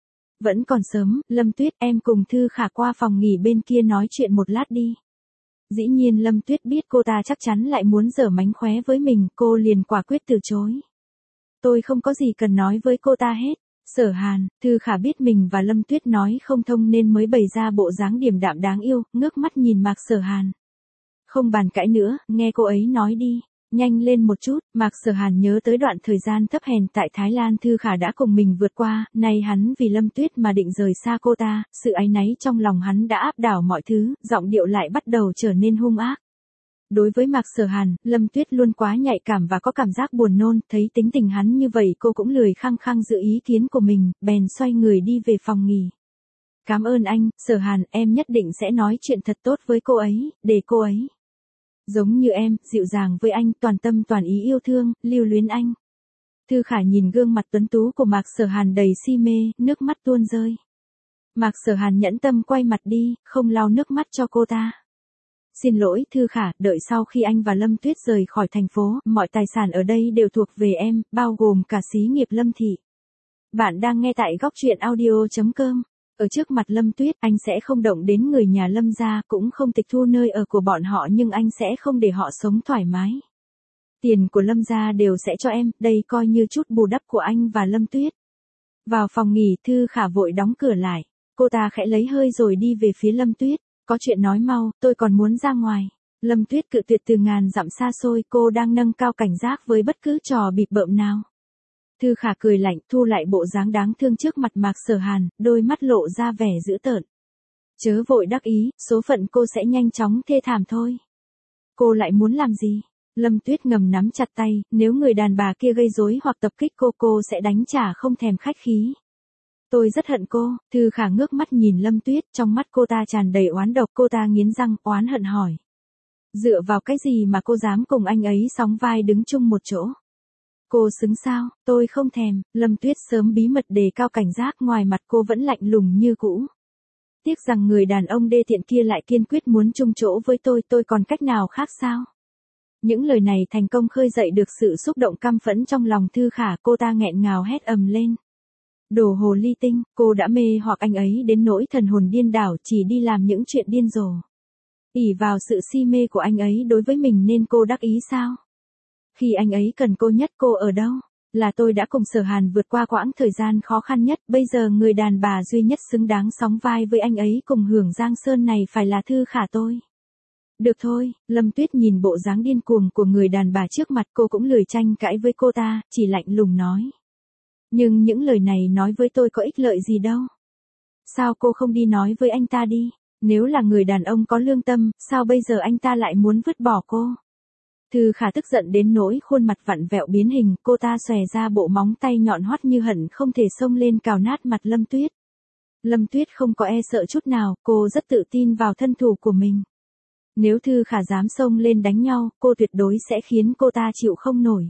Vẫn còn sớm, Lâm Tuyết, em cùng Thư Khả qua phòng nghỉ bên kia nói chuyện một lát đi. Dĩ nhiên Lâm Tuyết biết cô ta chắc chắn lại muốn giở mánh khóe với mình, cô liền quả quyết từ chối. Tôi không có gì cần nói với cô ta hết. Sở Hàn, Thư Khả biết mình và Lâm Tuyết nói không thông nên mới bày ra bộ dáng điềm đạm đáng yêu, ngước mắt nhìn Mạc Sở Hàn. Không bàn cãi nữa, nghe cô ấy nói đi. Nhanh lên một chút, Mạc Sở Hàn nhớ tới đoạn thời gian thấp hèn tại Thái Lan Thư Khả đã cùng mình vượt qua, nay hắn vì Lâm Tuyết mà định rời xa cô ta, sự áy náy trong lòng hắn đã áp đảo mọi thứ, giọng điệu lại bắt đầu trở nên hung ác. Đối với Mạc Sở Hàn, Lâm Tuyết luôn quá nhạy cảm và có cảm giác buồn nôn, thấy tính tình hắn như vậy cô cũng lười khăng khăng giữ ý kiến của mình, bèn xoay người đi về phòng nghỉ. Cảm ơn anh, Sở Hàn, em nhất định sẽ nói chuyện thật tốt với cô ấy, để cô ấy giống như em, dịu dàng với anh, toàn tâm toàn ý yêu thương, lưu luyến anh. Thư Khả nhìn gương mặt tuấn tú của Mạc Sở Hàn đầy si mê, nước mắt tuôn rơi. Mạc Sở Hàn nhẫn tâm quay mặt đi, không lau nước mắt cho cô ta. Xin lỗi Thư Khả, đợi sau khi anh và Lâm Tuyết rời khỏi thành phố, mọi tài sản ở đây đều thuộc về em, bao gồm cả xí nghiệp Lâm Thị. Bạn đang nghe tại góc truyện audio.com. Ở trước mặt Lâm Tuyết, anh sẽ không động đến người nhà Lâm gia, cũng không tịch thu nơi ở của bọn họ, nhưng anh sẽ không để họ sống thoải mái. Tiền của Lâm gia đều sẽ cho em, đây coi như chút bù đắp của anh và Lâm Tuyết. Vào phòng nghỉ, Thư Khả vội đóng cửa lại. Cô ta khẽ lấy hơi rồi đi về phía Lâm Tuyết. Có chuyện nói mau, tôi còn muốn ra ngoài. Lâm Tuyết cự tuyệt từ ngàn dặm xa xôi, cô đang nâng cao cảnh giác với bất cứ trò bịp bợm nào. Thư Khả cười lạnh, thu lại bộ dáng đáng thương trước mặt Mạc Sở Hàn, đôi mắt lộ ra vẻ dữ tợn. Chớ vội đắc ý, số phận cô sẽ nhanh chóng thê thảm thôi. Cô lại muốn làm gì? Lâm Tuyết ngầm nắm chặt tay, nếu người đàn bà kia gây rối hoặc tập kích cô sẽ đánh trả không thèm khách khí. Tôi rất hận cô. Thư Khả ngước mắt nhìn Lâm Tuyết, trong mắt cô ta tràn đầy oán độc, cô ta nghiến răng, oán hận hỏi. Dựa vào cái gì mà cô dám cùng anh ấy sóng vai đứng chung một chỗ? Cô xứng sao? Tôi không thèm. Lâm Tuyết sớm bí mật đề cao cảnh giác, ngoài mặt cô vẫn lạnh lùng như cũ. Tiếc rằng người đàn ông đê tiện kia lại kiên quyết muốn chung chỗ với tôi còn cách nào khác sao? Những lời này thành công khơi dậy được sự xúc động căm phẫn trong lòng Thư Khả, cô ta nghẹn ngào hét ầm lên. Đồ hồ ly tinh, cô đã mê hoặc anh ấy đến nỗi thần hồn điên đảo, chỉ đi làm những chuyện điên rồ. Ỷ vào sự si mê của anh ấy đối với mình nên cô đắc ý sao? Khi anh ấy cần cô nhất cô ở đâu? Là tôi đã cùng Sở Hàn vượt qua quãng thời gian khó khăn nhất, bây giờ người đàn bà duy nhất xứng đáng sóng vai với anh ấy cùng hưởng Giang Sơn này phải là Thư Khả tôi. Được thôi, Lâm Tuyết nhìn bộ dáng điên cuồng của người đàn bà trước mặt, cô cũng lười tranh cãi với cô ta, chỉ lạnh lùng nói. Nhưng những lời này nói với tôi có ích lợi gì đâu. Sao cô không đi nói với anh ta đi? Nếu là người đàn ông có lương tâm, sao bây giờ anh ta lại muốn vứt bỏ cô? Thư Khả tức giận đến nỗi khuôn mặt vặn vẹo biến hình, cô ta xòe ra bộ móng tay nhọn hoắt như hận không thể xông lên cào nát mặt Lâm Tuyết. Lâm Tuyết không có e sợ chút nào, cô rất tự tin vào thân thủ của mình. Nếu Thư Khả dám xông lên đánh nhau, cô tuyệt đối sẽ khiến cô ta chịu không nổi.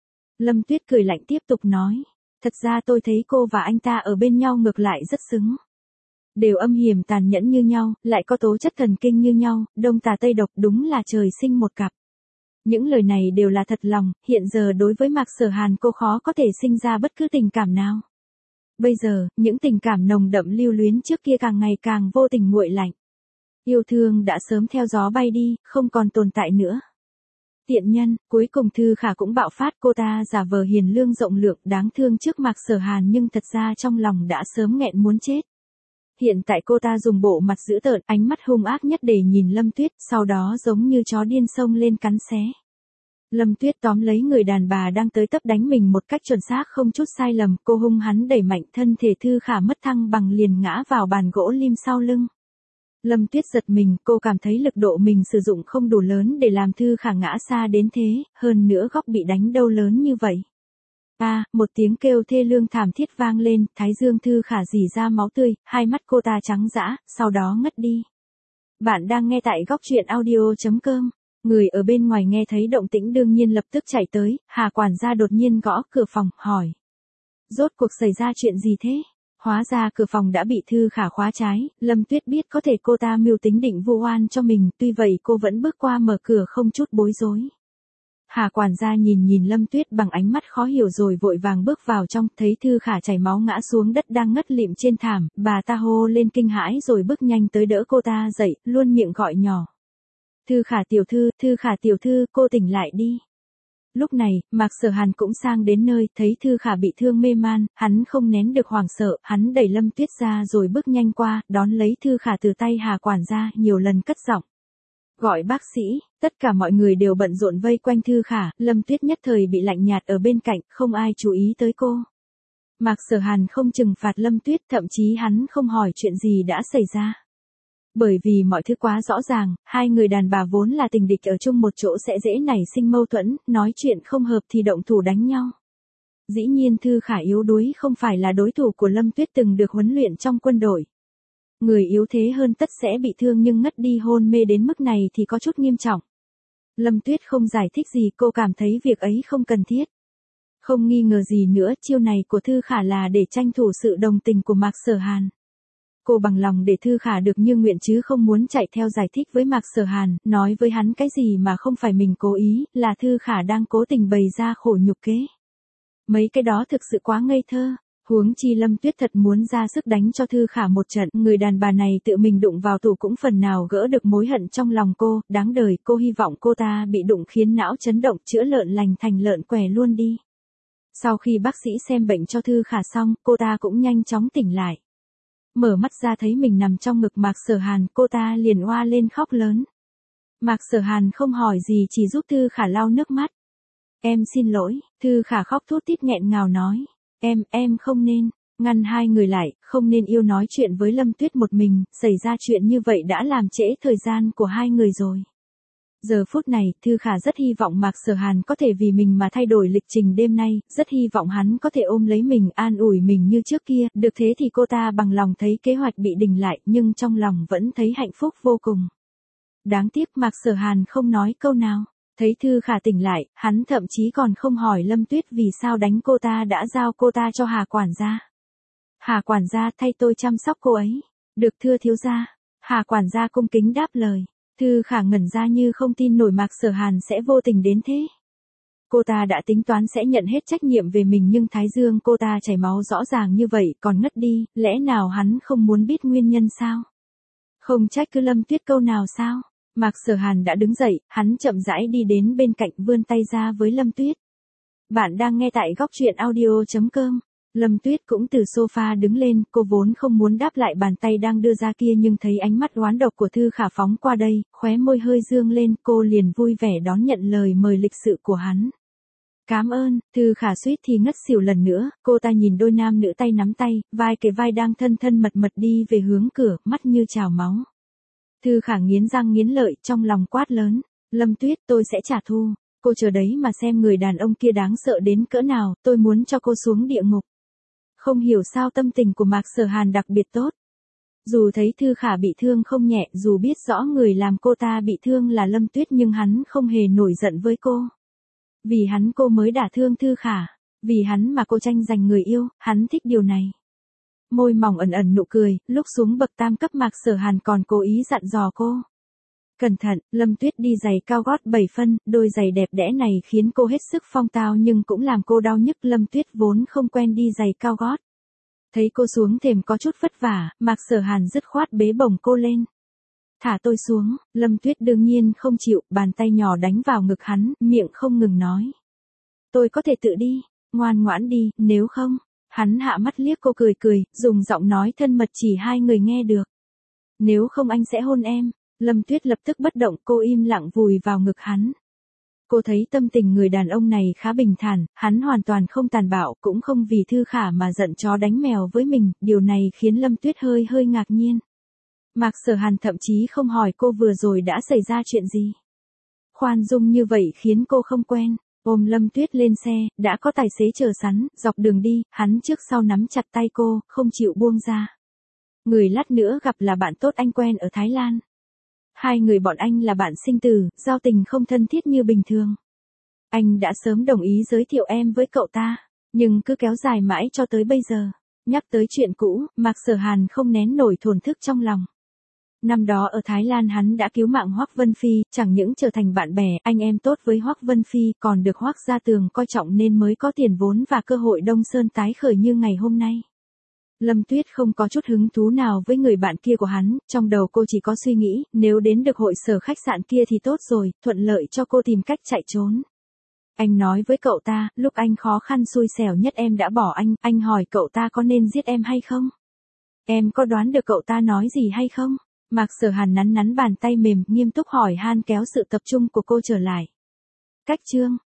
Lâm Tuyết cười lạnh tiếp tục nói. Thật ra tôi thấy cô và anh ta ở bên nhau ngược lại rất xứng. Đều âm hiểm tàn nhẫn như nhau, lại có tố chất thần kinh như nhau, đông tà tây độc, đúng là trời sinh một cặp. Những lời này đều là thật lòng, hiện giờ đối với Mạc Sở Hàn cô khó có thể sinh ra bất cứ tình cảm nào. Bây giờ, những tình cảm nồng đậm lưu luyến trước kia càng ngày càng vô tình nguội lạnh. Yêu thương đã sớm theo gió bay đi, không còn tồn tại nữa. Tiện nhân, cuối cùng Thư Khả cũng bạo phát, cô ta giả vờ hiền lương rộng lượng đáng thương trước Mạc Sở Hàn nhưng thật ra trong lòng đã sớm nghẹn muốn chết. Hiện tại cô ta dùng bộ mặt dữ tợn, ánh mắt hung ác nhất để nhìn Lâm Tuyết, sau đó giống như chó điên xông lên cắn xé. Lâm Tuyết tóm lấy người đàn bà đang tới tấp đánh mình một cách chuẩn xác không chút sai lầm, cô hung hắn đẩy mạnh, thân thể Thư Khả mất thăng bằng liền ngã vào bàn gỗ lim sau lưng. Lâm Tuyết giật mình, cô cảm thấy lực độ mình sử dụng không đủ lớn để làm Thư Khả ngã xa đến thế, hơn nữa góc bị đánh đâu lớn như vậy. Một tiếng kêu thê lương thảm thiết vang lên, thái dương Thư Khả rỉ ra máu tươi, hai mắt cô ta trắng dã, sau đó ngất đi. Bạn đang nghe tại góc truyện audio.com. Người ở bên ngoài nghe thấy động tĩnh đương nhiên lập tức chạy tới, Hà quản gia đột nhiên gõ cửa phòng, hỏi. Rốt cuộc xảy ra chuyện gì thế? Hóa ra cửa phòng đã bị Thư Khả khóa trái, Lâm Tuyết biết có thể cô ta mưu tính định vu oan cho mình, tuy vậy cô vẫn bước qua mở cửa không chút bối rối. Hà quản gia nhìn Lâm Tuyết bằng ánh mắt khó hiểu rồi vội vàng bước vào trong, thấy Thư Khả chảy máu ngã xuống đất đang ngất lịm trên thảm, bà ta hô lên kinh hãi rồi bước nhanh tới đỡ cô ta dậy, luôn miệng gọi nhỏ. Thư Khả tiểu thư, cô tỉnh lại đi. Lúc này, Mạc Sở Hàn cũng sang đến nơi, thấy Thư Khả bị thương mê man, hắn không nén được hoảng sợ, hắn đẩy Lâm Tuyết ra rồi bước nhanh qua, đón lấy Thư Khả từ tay Hà quản gia, nhiều lần cất giọng. Gọi bác sĩ, tất cả mọi người đều bận rộn vây quanh Thư Khả, Lâm Tuyết nhất thời bị lạnh nhạt ở bên cạnh, không ai chú ý tới cô. Mạc Sở Hàn không trừng phạt Lâm Tuyết, thậm chí hắn không hỏi chuyện gì đã xảy ra. Bởi vì mọi thứ quá rõ ràng, hai người đàn bà vốn là tình địch ở chung một chỗ sẽ dễ nảy sinh mâu thuẫn, nói chuyện không hợp thì động thủ đánh nhau. Dĩ nhiên Thư Khả yếu đuối không phải là đối thủ của Lâm Tuyết từng được huấn luyện trong quân đội. Người yếu thế hơn tất sẽ bị thương nhưng ngất đi hôn mê đến mức này thì có chút nghiêm trọng. Lâm Tuyết không giải thích gì, cô cảm thấy việc ấy không cần thiết. Không nghi ngờ gì nữa, chiêu này của Thư Khả là để tranh thủ sự đồng tình của Mạc Sở Hàn. Cô bằng lòng để Thư Khả được như nguyện chứ không muốn chạy theo giải thích với Mạc Sở Hàn, nói với hắn cái gì mà không phải mình cố ý, là Thư Khả đang cố tình bày ra khổ nhục kế. Mấy cái đó thực sự quá ngây thơ. Huống chi Lâm Tuyết thật muốn ra sức đánh cho Thư Khả một trận, người đàn bà này tự mình đụng vào tủ cũng phần nào gỡ được mối hận trong lòng cô, đáng đời, cô hy vọng cô ta bị đụng khiến não chấn động, chữa lợn lành thành lợn què luôn đi. Sau khi bác sĩ xem bệnh cho Thư Khả xong, cô ta cũng nhanh chóng tỉnh lại. Mở mắt ra thấy mình nằm trong ngực Mạc Sở Hàn, cô ta liền oa lên khóc lớn. Mạc Sở Hàn không hỏi gì chỉ giúp Thư Khả lau nước mắt. Em xin lỗi, Thư Khả khóc thút thít nghẹn ngào nói. Em không nên, ngăn hai người lại, không nên yêu nói chuyện với Lâm Tuyết một mình, xảy ra chuyện như vậy đã làm trễ thời gian của hai người rồi. Giờ phút này, Thư Khả rất hy vọng Mạc Sở Hàn có thể vì mình mà thay đổi lịch trình đêm nay, rất hy vọng hắn có thể ôm lấy mình, an ủi mình như trước kia, được thế thì cô ta bằng lòng thấy kế hoạch bị đình lại, nhưng trong lòng vẫn thấy hạnh phúc vô cùng. Đáng tiếc Mạc Sở Hàn không nói câu nào. Thấy Thư Khả tỉnh lại, hắn thậm chí còn không hỏi Lâm Tuyết vì sao đánh cô ta, đã giao cô ta cho Hà quản gia. Hà quản gia, thay tôi chăm sóc cô ấy. Được thưa thiếu gia. Hà quản gia cung kính đáp lời. Thư Khả ngẩn ra như không tin nổi Mạc Sở Hàn sẽ vô tình đến thế. Cô ta đã tính toán sẽ nhận hết trách nhiệm về mình nhưng thái dương cô ta chảy máu rõ ràng như vậy còn ngất đi, lẽ nào hắn không muốn biết nguyên nhân sao? Không trách cứ Lâm Tuyết câu nào sao? Mạc Sở Hàn đã đứng dậy, hắn chậm rãi đi đến bên cạnh vươn tay ra với Lâm Tuyết. Bạn đang nghe tại góc truyện audio.com. Lâm Tuyết cũng từ sofa đứng lên, cô vốn không muốn đáp lại bàn tay đang đưa ra kia nhưng thấy ánh mắt oán độc của Thư Khả phóng qua đây, khóe môi hơi dương lên, cô liền vui vẻ đón nhận lời mời lịch sự của hắn. Cảm ơn, Thư Khả suýt thì ngất xỉu lần nữa, cô ta nhìn đôi nam nữ tay nắm tay, vai kề vai đang thân thân mật mật đi về hướng cửa, mắt như trào máu. Thư Khả nghiến răng nghiến lợi, trong lòng quát lớn. Lâm Tuyết, tôi sẽ trả thù. Cô chờ đấy mà xem người đàn ông kia đáng sợ đến cỡ nào, tôi muốn cho cô xuống địa ngục. Không hiểu sao tâm tình của Mạc Sở Hàn đặc biệt tốt. Dù thấy Thư Khả bị thương không nhẹ, dù biết rõ người làm cô ta bị thương là Lâm Tuyết nhưng hắn không hề nổi giận với cô. Vì hắn cô mới đả thương Thư Khả. Vì hắn mà cô tranh giành người yêu, hắn thích điều này. Môi mỏng ẩn ẩn nụ cười, lúc xuống bậc tam cấp Mạc Sở Hàn còn cố ý dặn dò cô. Cẩn thận, Lâm Tuyết đi giày cao gót 7 phân, đôi giày đẹp đẽ này khiến cô hết sức phong tao nhưng cũng làm cô đau nhức. Lâm Tuyết vốn không quen đi giày cao gót. Thấy cô xuống thềm có chút vất vả, Mạc Sở Hàn dứt khoát bế bổng cô lên. Thả tôi xuống, Lâm Tuyết đương nhiên không chịu, bàn tay nhỏ đánh vào ngực hắn, miệng không ngừng nói. Tôi có thể tự đi, ngoan ngoãn đi, nếu không. Hắn hạ mắt liếc cô cười cười, dùng giọng nói thân mật chỉ hai người nghe được. Nếu không anh sẽ hôn em. Lâm Tuyết lập tức bất động, cô im lặng vùi vào ngực hắn. Cô thấy tâm tình người đàn ông này khá bình thản, hắn hoàn toàn không tàn bạo, cũng không vì Thư Khả mà giận chó đánh mèo với mình, điều này khiến Lâm Tuyết hơi ngạc nhiên. Mạc Sở Hàn thậm chí không hỏi cô vừa rồi đã xảy ra chuyện gì. Khoan dung như vậy khiến cô không quen. Ôm Lâm Tuyết lên xe, đã có tài xế chờ sẵn, dọc đường đi, hắn trước sau nắm chặt tay cô, không chịu buông ra. Người lát nữa gặp là bạn tốt anh quen ở Thái Lan. Hai người bọn anh là bạn sinh tử, giao tình không thân thiết như bình thường. Anh đã sớm đồng ý giới thiệu em với cậu ta, nhưng cứ kéo dài mãi cho tới bây giờ. Nhắc tới chuyện cũ, Mạc Sở Hàn không nén nổi thổn thức trong lòng. Năm đó ở Thái Lan hắn đã cứu mạng Hoắc Vân Phi, chẳng những trở thành bạn bè, anh em tốt với Hoắc Vân Phi, còn được Hoắc gia tường coi trọng nên mới có tiền vốn và cơ hội Đông Sơn tái khởi như ngày hôm nay. Lâm Tuyết không có chút hứng thú nào với người bạn kia của hắn, trong đầu cô chỉ có suy nghĩ, nếu đến được hội sở khách sạn kia thì tốt rồi, thuận lợi cho cô tìm cách chạy trốn. Anh nói với cậu ta, lúc anh khó khăn xui xẻo nhất em đã bỏ anh hỏi cậu ta có nên giết em hay không? Em có đoán được cậu ta nói gì hay không? Mạc Sở Hàn nắn nắn bàn tay mềm, nghiêm túc hỏi han kéo sự tập trung của cô trở lại. Cách chương,